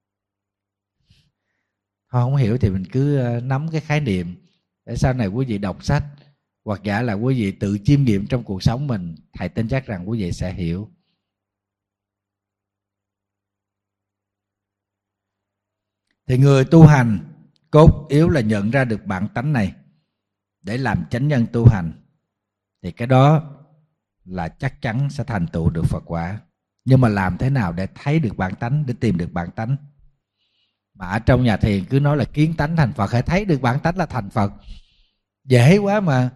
A: Thôi không hiểu thì mình cứ nắm cái khái niệm để sau này quý vị đọc sách hoặc giả là quý vị tự chiêm nghiệm trong cuộc sống mình, thầy tin chắc rằng quý vị sẽ hiểu. Thì người tu hành cốt yếu là nhận ra được bản tánh này để làm chánh nhân tu hành, thì cái đó là chắc chắn sẽ thành tựu được Phật quả. Nhưng mà làm thế nào để thấy được bản tánh, để tìm được bản tánh? Mà ở trong nhà thiền cứ nói là kiến tánh thành Phật, hay thấy được bản tánh là thành Phật. Dễ quá mà.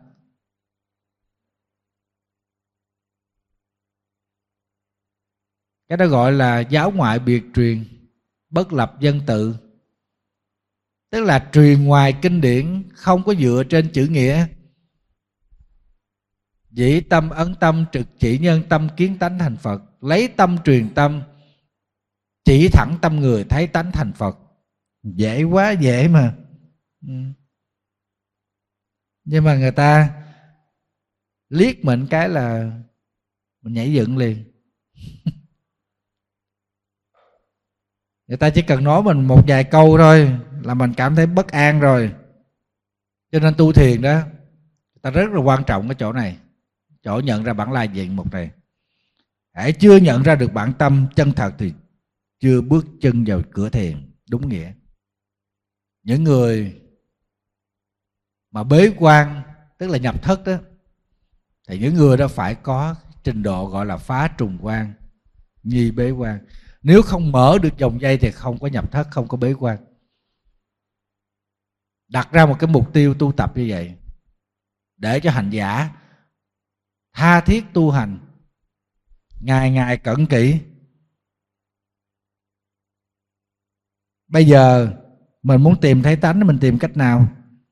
A: Cái đó gọi là giáo ngoại biệt truyền, bất lập dân tự. Tức là truyền ngoài kinh điển, không có dựa trên chữ nghĩa. Dĩ tâm ấn tâm, trực chỉ nhân tâm, kiến tánh thành Phật. Lấy tâm truyền tâm, chỉ thẳng tâm người, thấy tánh thành Phật. Dễ quá, dễ mà. Ừ. Nhưng mà người ta liếc mình cái là mình nhảy dựng liền. Người ta chỉ cần nói mình một vài câu thôi là mình cảm thấy bất an rồi. Cho nên tu thiền đó, người ta rất là quan trọng cái chỗ này, chỗ nhận ra bản lai diện mục này. Hãy chưa nhận ra được bản tâm chân thật thì chưa bước chân vào cửa thiền đúng nghĩa. Những người mà bế quan, tức là nhập thất đó, thì những người đó phải có trình độ gọi là phá trùng quan, nhi bế quan. Nếu không mở được dòng dây thì không có nhập thất, không có bế quan. Đặt ra một cái mục tiêu tu tập như vậy để cho hành giả tha thiết tu hành, ngày ngày cẩn kỹ. Bây giờ mình muốn tìm thấy tánh, mình tìm cách nào?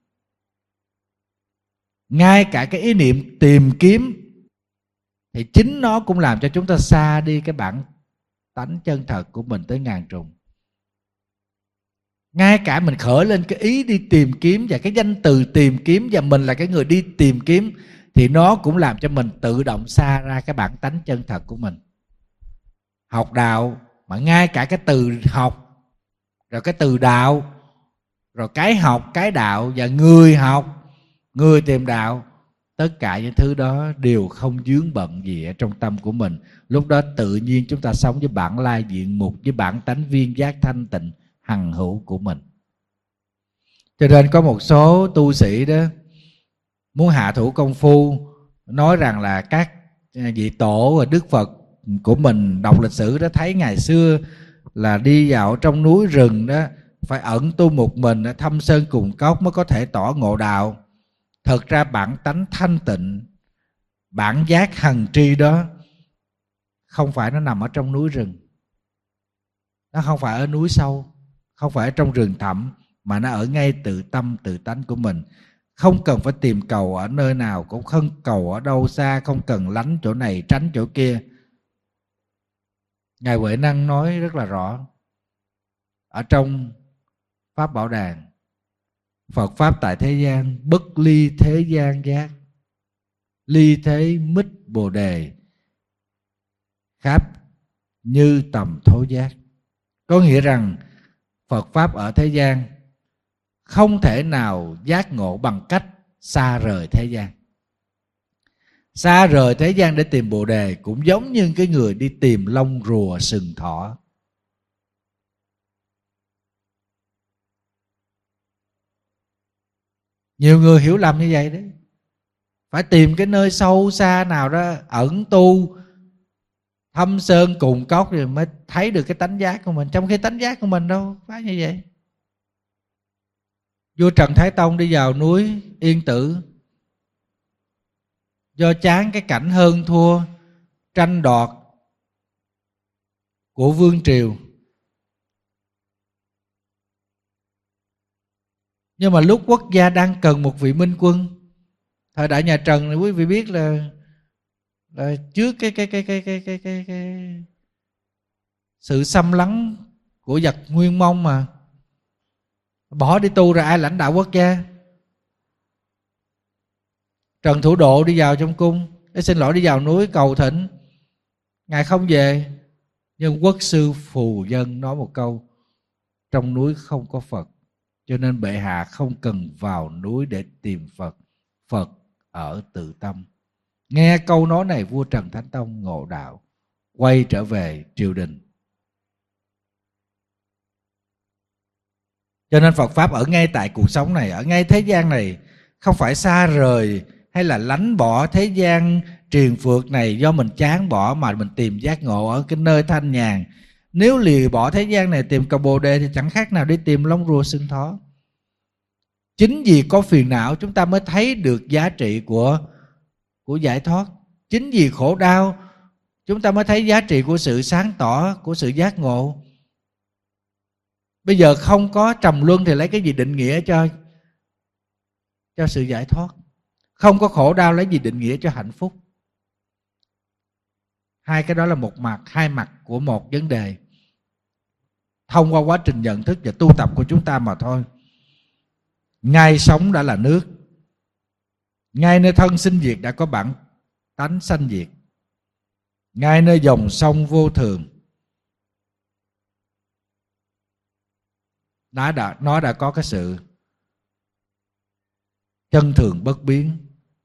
A: Ngay cả cái ý niệm tìm kiếm thì chính nó cũng làm cho chúng ta xa đi cái bản tánh chân thật của mình tới ngàn trùng. Ngay cả mình khởi lên cái ý đi tìm kiếm và cái danh từ tìm kiếm, và mình là cái người đi tìm kiếm, thì nó cũng làm cho mình tự động xa ra cái bản tánh chân thật của mình. Học đạo mà ngay cả cái từ học, rồi cái từ đạo, rồi cái học, cái đạo và người học, người tìm đạo, tất cả những thứ đó đều không vướng bận gì ở trong tâm của mình. Lúc đó tự nhiên chúng ta sống với bản lai diện mục, với bản tánh viên giác thanh tịnh hằng hữu của mình. Cho nên có một số tu sĩ đó muốn hạ thủ công phu, nói rằng là các vị tổ và Đức Phật của mình đọc lịch sử đó, thấy ngày xưa là đi vào trong núi rừng đó, phải ẩn tu một mình, thâm sơn cùng cốc mới có thể tỏ ngộ đạo. Thật ra bản tánh thanh tịnh, bản giác hằng tri đó không phải nó nằm ở trong núi rừng, nó không phải ở núi sâu, không phải ở trong rừng thẳm, mà nó ở ngay tự tâm tự tánh của mình. Không cần phải tìm cầu ở nơi nào, cũng không cầu ở đâu xa, không cần lánh chỗ này tránh chỗ kia. Ngài Huệ Năng nói rất là rõ ở trong Pháp Bảo Đàn: Phật Pháp tại thế gian, bất ly thế gian giác, ly thế mít bồ đề, khắp như tầm thố giác. Có nghĩa rằng Phật Pháp ở thế gian không thể nào giác ngộ bằng cách xa rời thế gian. Xa rời thế gian để tìm bồ đề cũng giống như cái người đi tìm lông rùa sừng thỏ. Nhiều người hiểu lầm như vậy đấy. Phải tìm cái nơi sâu xa nào đó ẩn tu, thâm sơn cùng cốc rồi mới thấy được cái tánh giác của mình. Trong khi tánh giác của mình đâu phải như vậy. Vua Trần Thái Tông đi vào núi Yên Tử, do chán cái cảnh hơn thua, tranh đoạt của vương triều. Nhưng mà lúc quốc gia đang cần một vị minh quân, Thời đại nhà Trần quý vị biết là, là trước cái cái cái cái cái cái cái, cái sự xâm lấn của giặc Nguyên Mông mà bỏ đi tu rồi ai lãnh đạo quốc gia? Trần Thủ Độ đi vào trong cung, để xin lỗi đi vào núi cầu thỉnh, ngài không về. Nhưng quốc sư Phù Dân nói một câu: trong núi không có Phật, cho nên bệ hạ không cần vào núi để tìm Phật, Phật ở tự tâm. Nghe câu nói này, vua Trần Thánh Tông ngộ đạo, quay trở về triều đình. Cho nên Phật Pháp ở ngay tại cuộc sống này, ở ngay thế gian này, không phải xa rời hay là lánh bỏ thế gian triền phượt này do mình chán bỏ, mà mình tìm giác ngộ ở cái nơi thanh nhàn. Nếu lìa bỏ thế gian này tìm cầu Bồ Đề thì chẳng khác nào đi tìm lông rùa sừng thỏ. Chính vì có phiền não chúng ta mới thấy được giá trị của, của giải thoát. Chính vì khổ đau chúng ta mới thấy giá trị của sự sáng tỏ, của sự giác ngộ. Bây giờ không có trầm luân thì lấy cái gì định nghĩa cho, cho sự giải thoát? Không có khổ đau lấy gì định nghĩa cho hạnh phúc? Hai cái đó là một mặt, hai mặt của một vấn đề. Thông qua quá trình nhận thức và tu tập của chúng ta mà thôi. Ngay sống đã là nước, ngay nơi thân sinh diệt đã có bản tánh sanh diệt, ngay nơi dòng sông vô thường nó đã, nó đã có cái sự chân thường bất biến.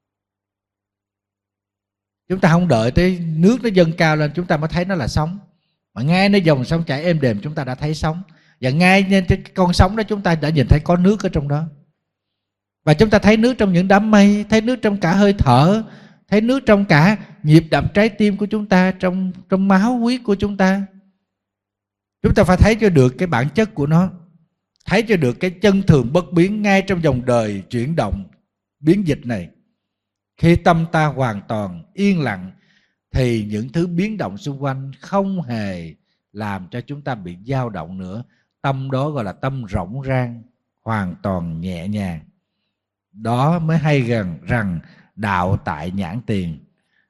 A: Chúng ta không đợi tới nước nó dâng cao lên chúng ta mới thấy nó là sống, mà ngay nơi dòng sông chảy êm đềm chúng ta đã thấy sống. Và ngay trên cái con sóng đó chúng ta đã nhìn thấy có nước ở trong đó. Và chúng ta thấy nước trong những đám mây, thấy nước trong cả hơi thở, thấy nước trong cả nhịp đập trái tim của chúng ta, trong, trong máu huyết của chúng ta. Chúng ta phải thấy cho được cái bản chất của nó, thấy cho được cái chân thường bất biến ngay trong dòng đời chuyển động biến dịch này. Khi tâm ta hoàn toàn yên lặng thì những thứ biến động xung quanh không hề làm cho chúng ta bị dao động nữa. Tâm đó gọi là tâm rỗng rang, hoàn toàn nhẹ nhàng. Đó mới hay gần rằng đạo tại nhãn tiền.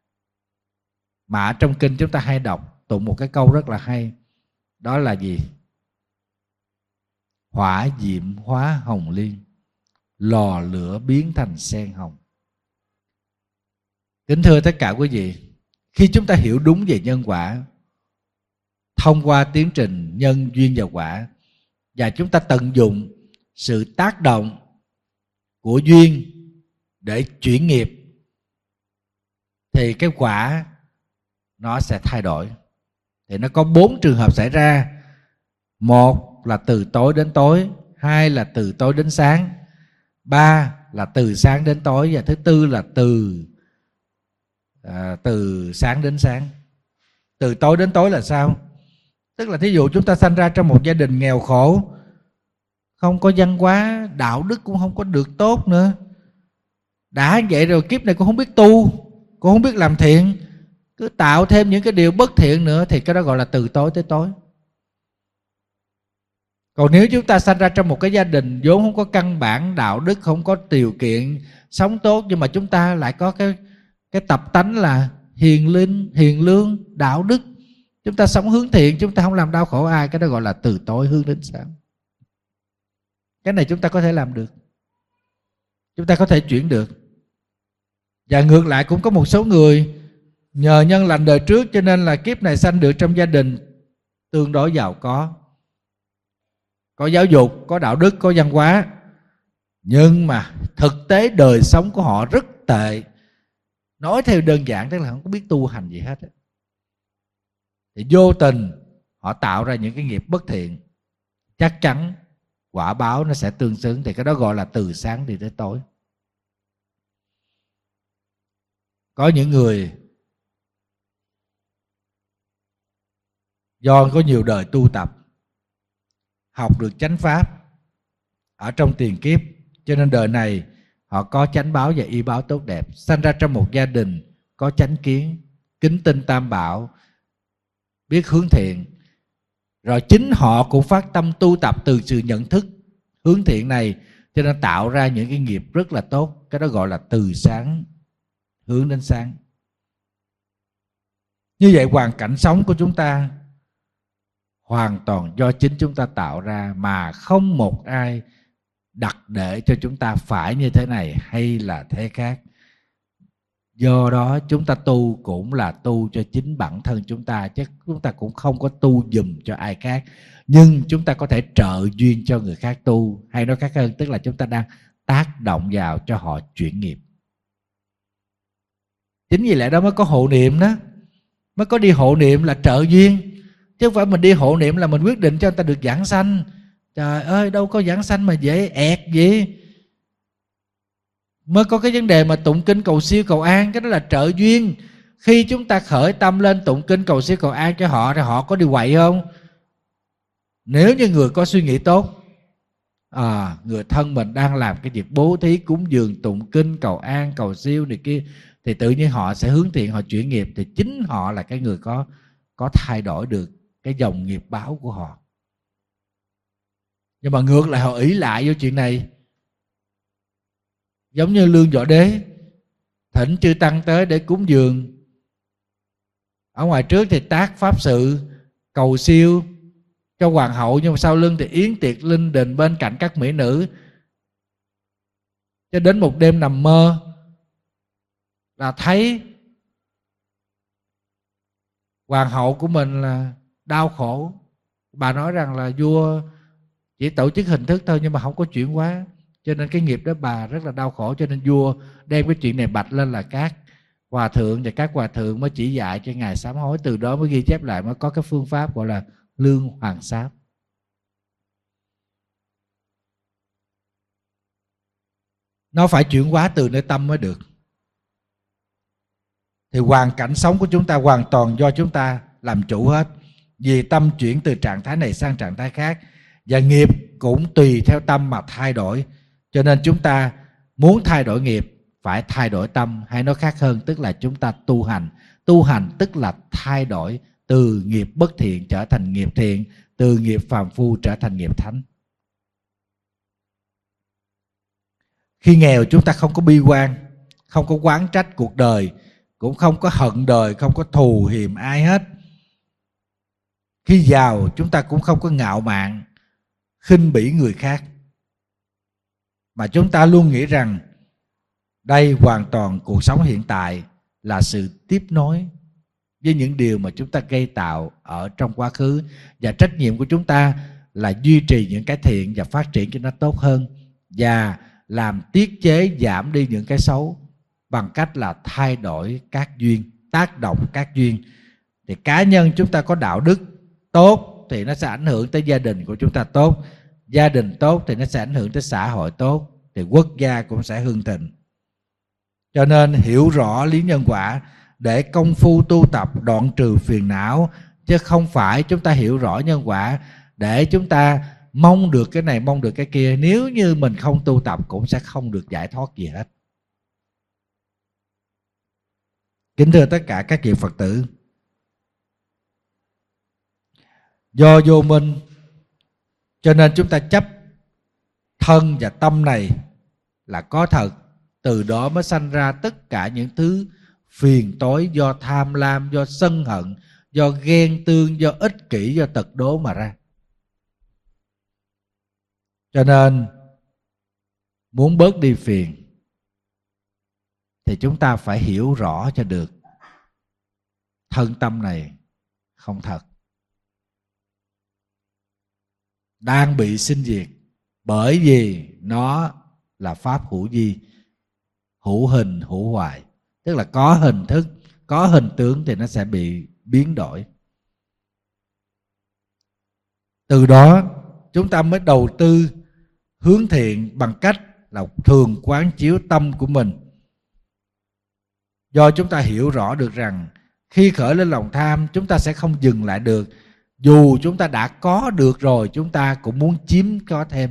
A: Mà trong kinh chúng ta hay đọc tụng một cái câu rất là hay. Đó là gì? Hỏa diệm hóa hồng liên, lò lửa biến thành sen hồng. Kính thưa tất cả quý vị, khi chúng ta hiểu đúng về nhân quả, thông qua tiến trình nhân duyên và quả, và chúng ta tận dụng sự tác động của duyên để chuyển nghiệp, thì cái quả nó sẽ thay đổi. Thì nó có bốn trường hợp xảy ra. Một là từ tối đến tối, hai là từ tối đến sáng, ba là từ sáng đến tối, và thứ tư là từ à, từ sáng đến sáng. Từ tối đến tối là sao? Tức là thí dụ chúng ta sanh ra trong một gia đình nghèo khổ, không có văn hóa, đạo đức cũng không có được tốt nữa. Đã vậy rồi kiếp này cũng không biết tu, cũng không biết làm thiện, cứ tạo thêm những cái điều bất thiện nữa, thì cái đó gọi là từ tối tới tối. Còn nếu chúng ta sanh ra trong một cái gia đình vốn không có căn bản đạo đức, không có điều kiện sống tốt, nhưng mà chúng ta lại có cái, cái tập tánh là hiền linh, hiền lương, đạo đức, chúng ta sống hướng thiện, chúng ta không làm đau khổ ai, cái đó gọi là từ tối hướng đến sáng. Cái này chúng ta có thể làm được, chúng ta có thể chuyển được. Và ngược lại cũng có một số người nhờ nhân lành đời trước cho nên là kiếp này sanh được trong gia đình tương đối giàu có, có giáo dục, có đạo đức, có văn hóa, nhưng mà thực tế đời sống của họ rất tệ. Nói theo đơn giản tức là không có biết tu hành gì hết. Thì vô tình họ tạo ra những cái nghiệp bất thiện, chắc chắn quả báo nó sẽ tương xứng. Thì cái đó gọi là từ sáng đi tới tối. Có những người do có nhiều đời tu tập, học được chánh pháp ở trong tiền kiếp, cho nên đời này họ có chánh báo và y báo tốt đẹp, sanh ra trong một gia đình có chánh kiến, kính tinh tam bảo, biết hướng thiện. Rồi chính họ cũng phát tâm tu tập từ sự nhận thức hướng thiện này, cho nên tạo ra những cái nghiệp rất là tốt. Cái đó gọi là từ sáng hướng đến sáng. Như vậy hoàn cảnh sống của chúng ta hoàn toàn do chính chúng ta tạo ra, mà không một ai đặt để cho chúng ta phải như thế này hay là thế khác. Do đó chúng ta tu cũng là tu cho chính bản thân chúng ta, chứ chúng ta cũng không có tu giùm cho ai khác. Nhưng chúng ta có thể trợ duyên cho người khác tu, hay nói khác hơn, tức là chúng ta đang tác động vào cho họ chuyển nghiệp. Chính vì lẽ đó mới có hộ niệm đó, mới có đi hộ niệm là trợ duyên. Chứ không phải mình đi hộ niệm là mình quyết định cho người ta được giảng sanh. Trời ơi, đâu có giảng sanh mà dễ ẹt gì. Mới có cái vấn đề mà tụng kinh cầu siêu cầu an, cái đó là trợ duyên. Khi chúng ta khởi tâm lên tụng kinh cầu siêu cầu an cho họ thì họ có đi quậy không? Nếu như người có suy nghĩ tốt, à, người thân mình đang làm cái việc bố thí cúng dường tụng kinh cầu an cầu siêu này kia, thì tự nhiên họ sẽ hướng thiện, họ chuyển nghiệp, thì chính họ là cái người có có thay đổi được cái dòng nghiệp báo của họ. Nhưng mà ngược lại họ ỷ lại vô chuyện này. Giống như Lương Võ Đế thỉnh chư tăng tới để cúng dường. Ở ngoài trước thì tác pháp sự cầu siêu cho hoàng hậu, nhưng mà sau lưng thì yến tiệc linh đình bên cạnh các mỹ nữ. Cho đến một đêm nằm mơ là thấy hoàng hậu của mình là đau khổ. Bà nói rằng là vua chỉ tổ chức hình thức thôi nhưng mà không có chuyển hóa, cho nên cái nghiệp đó bà rất là đau khổ. Cho nên vua đem cái chuyện này bạch lên là các hòa thượng, và các hòa thượng mới chỉ dạy cho ngài sám hối. Từ đó mới ghi chép lại, mới có cái phương pháp gọi là lương hoàng sám. Nó phải chuyển hóa từ nơi tâm mới được. Thì hoàn cảnh sống của chúng ta hoàn toàn do chúng ta làm chủ hết. Vì tâm chuyển từ trạng thái này sang trạng thái khác, và nghiệp cũng tùy theo tâm mà thay đổi. Cho nên chúng ta muốn thay đổi nghiệp phải thay đổi tâm, hay nói khác hơn tức là chúng ta tu hành. Tu hành tức là thay đổi từ nghiệp bất thiện trở thành nghiệp thiện, từ nghiệp phàm phu trở thành nghiệp thánh. Khi nghèo chúng ta không có bi quan, không có oán trách cuộc đời, cũng không có hận đời, không có thù hiềm ai hết. Khi giàu chúng ta cũng không có ngạo mạn, khinh bỉ người khác, mà chúng ta luôn nghĩ rằng đây hoàn toàn cuộc sống hiện tại là sự tiếp nối với những điều mà chúng ta gây tạo ở trong quá khứ, và trách nhiệm của chúng ta là duy trì những cái thiện và phát triển cho nó tốt hơn, và làm tiết chế giảm đi những cái xấu bằng cách là thay đổi các duyên, tác động các duyên. Thì cá nhân chúng ta có đạo đức tốt thì nó sẽ ảnh hưởng tới gia đình của chúng ta tốt, gia đình tốt thì nó sẽ ảnh hưởng tới xã hội tốt, thì quốc gia cũng sẽ hưng thịnh. Cho nên hiểu rõ lý nhân quả để công phu tu tập đoạn trừ phiền não, chứ không phải chúng ta hiểu rõ nhân quả để chúng ta mong được cái này mong được cái kia. Nếu như mình không tu tập cũng sẽ không được giải thoát gì hết. Kính thưa tất cả các vị Phật tử, do vô minh cho nên chúng ta chấp thân và tâm này là có thật. Từ đó mới sanh ra tất cả những thứ phiền tối do tham lam, do sân hận, do ghen tương, do ích kỷ, do tật đố mà ra. Cho nên muốn bớt đi phiền thì chúng ta phải hiểu rõ cho được thân tâm này không thật, đang bị sinh diệt, bởi vì nó là pháp hữu vi, hữu hình hữu hoại, tức là có hình thức, có hình tướng thì nó sẽ bị biến đổi. Từ đó chúng ta mới đầu tư hướng thiện bằng cách là thường quán chiếu tâm của mình. Do chúng ta hiểu rõ được rằng khi khởi lên lòng tham chúng ta sẽ không dừng lại được. Dù chúng ta đã có được rồi, chúng ta cũng muốn chiếm có thêm.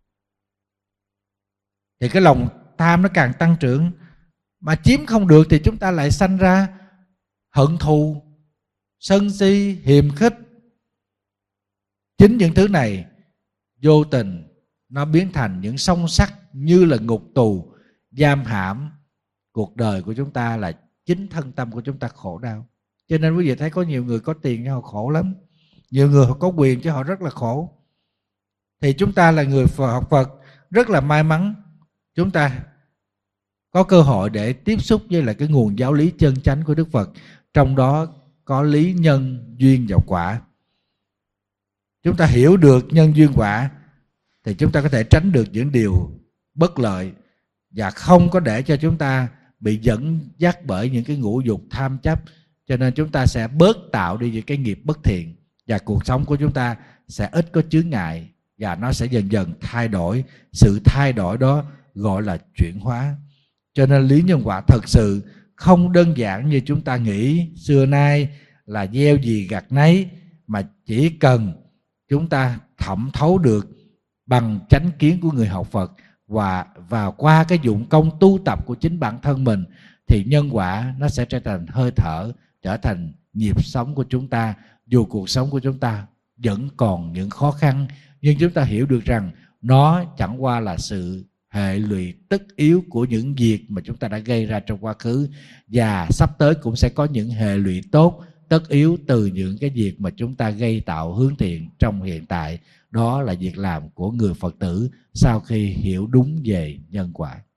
A: Thì cái lòng tham nó càng tăng trưởng, mà chiếm không được thì chúng ta lại sanh ra hận thù, sân si, hiềm khích. Chính những thứ này vô tình nó biến thành những song sắt như là ngục tù giam hãm cuộc đời của chúng ta, là chính thân tâm của chúng ta khổ đau. Cho nên quý vị thấy có nhiều người có tiền nhưng họ khổ lắm, nhiều người họ có quyền chứ họ rất là khổ. Thì chúng ta là người học Phật rất là may mắn, chúng ta có cơ hội để tiếp xúc với lại cái nguồn giáo lý chân chánh của Đức Phật, trong đó có lý nhân duyên và quả. Chúng ta hiểu được nhân duyên quả thì chúng ta có thể tránh được những điều bất lợi, và không có để cho chúng ta bị dẫn dắt bởi những cái ngũ dục tham chấp. Cho nên chúng ta sẽ bớt tạo đi những cái nghiệp bất thiện, và cuộc sống của chúng ta sẽ ít có chướng ngại, và nó sẽ dần dần thay đổi. Sự thay đổi đó gọi là chuyển hóa. Cho nên lý nhân quả thật sự không đơn giản như chúng ta nghĩ xưa nay là gieo gì gặt nấy, mà chỉ cần chúng ta thẩm thấu được bằng chánh kiến của người học Phật và và qua cái dụng công tu tập của chính bản thân mình, thì nhân quả nó sẽ trở thành hơi thở, trở thành nhịp sống của chúng ta. Dù cuộc sống của chúng ta vẫn còn những khó khăn, nhưng chúng ta hiểu được rằng nó chẳng qua là sự hệ lụy tất yếu của những việc mà chúng ta đã gây ra trong quá khứ, và sắp tới cũng sẽ có những hệ lụy tốt tất yếu từ những cái việc mà chúng ta gây tạo hướng thiện trong hiện tại. Đó là việc làm của người Phật tử sau khi hiểu đúng về nhân quả.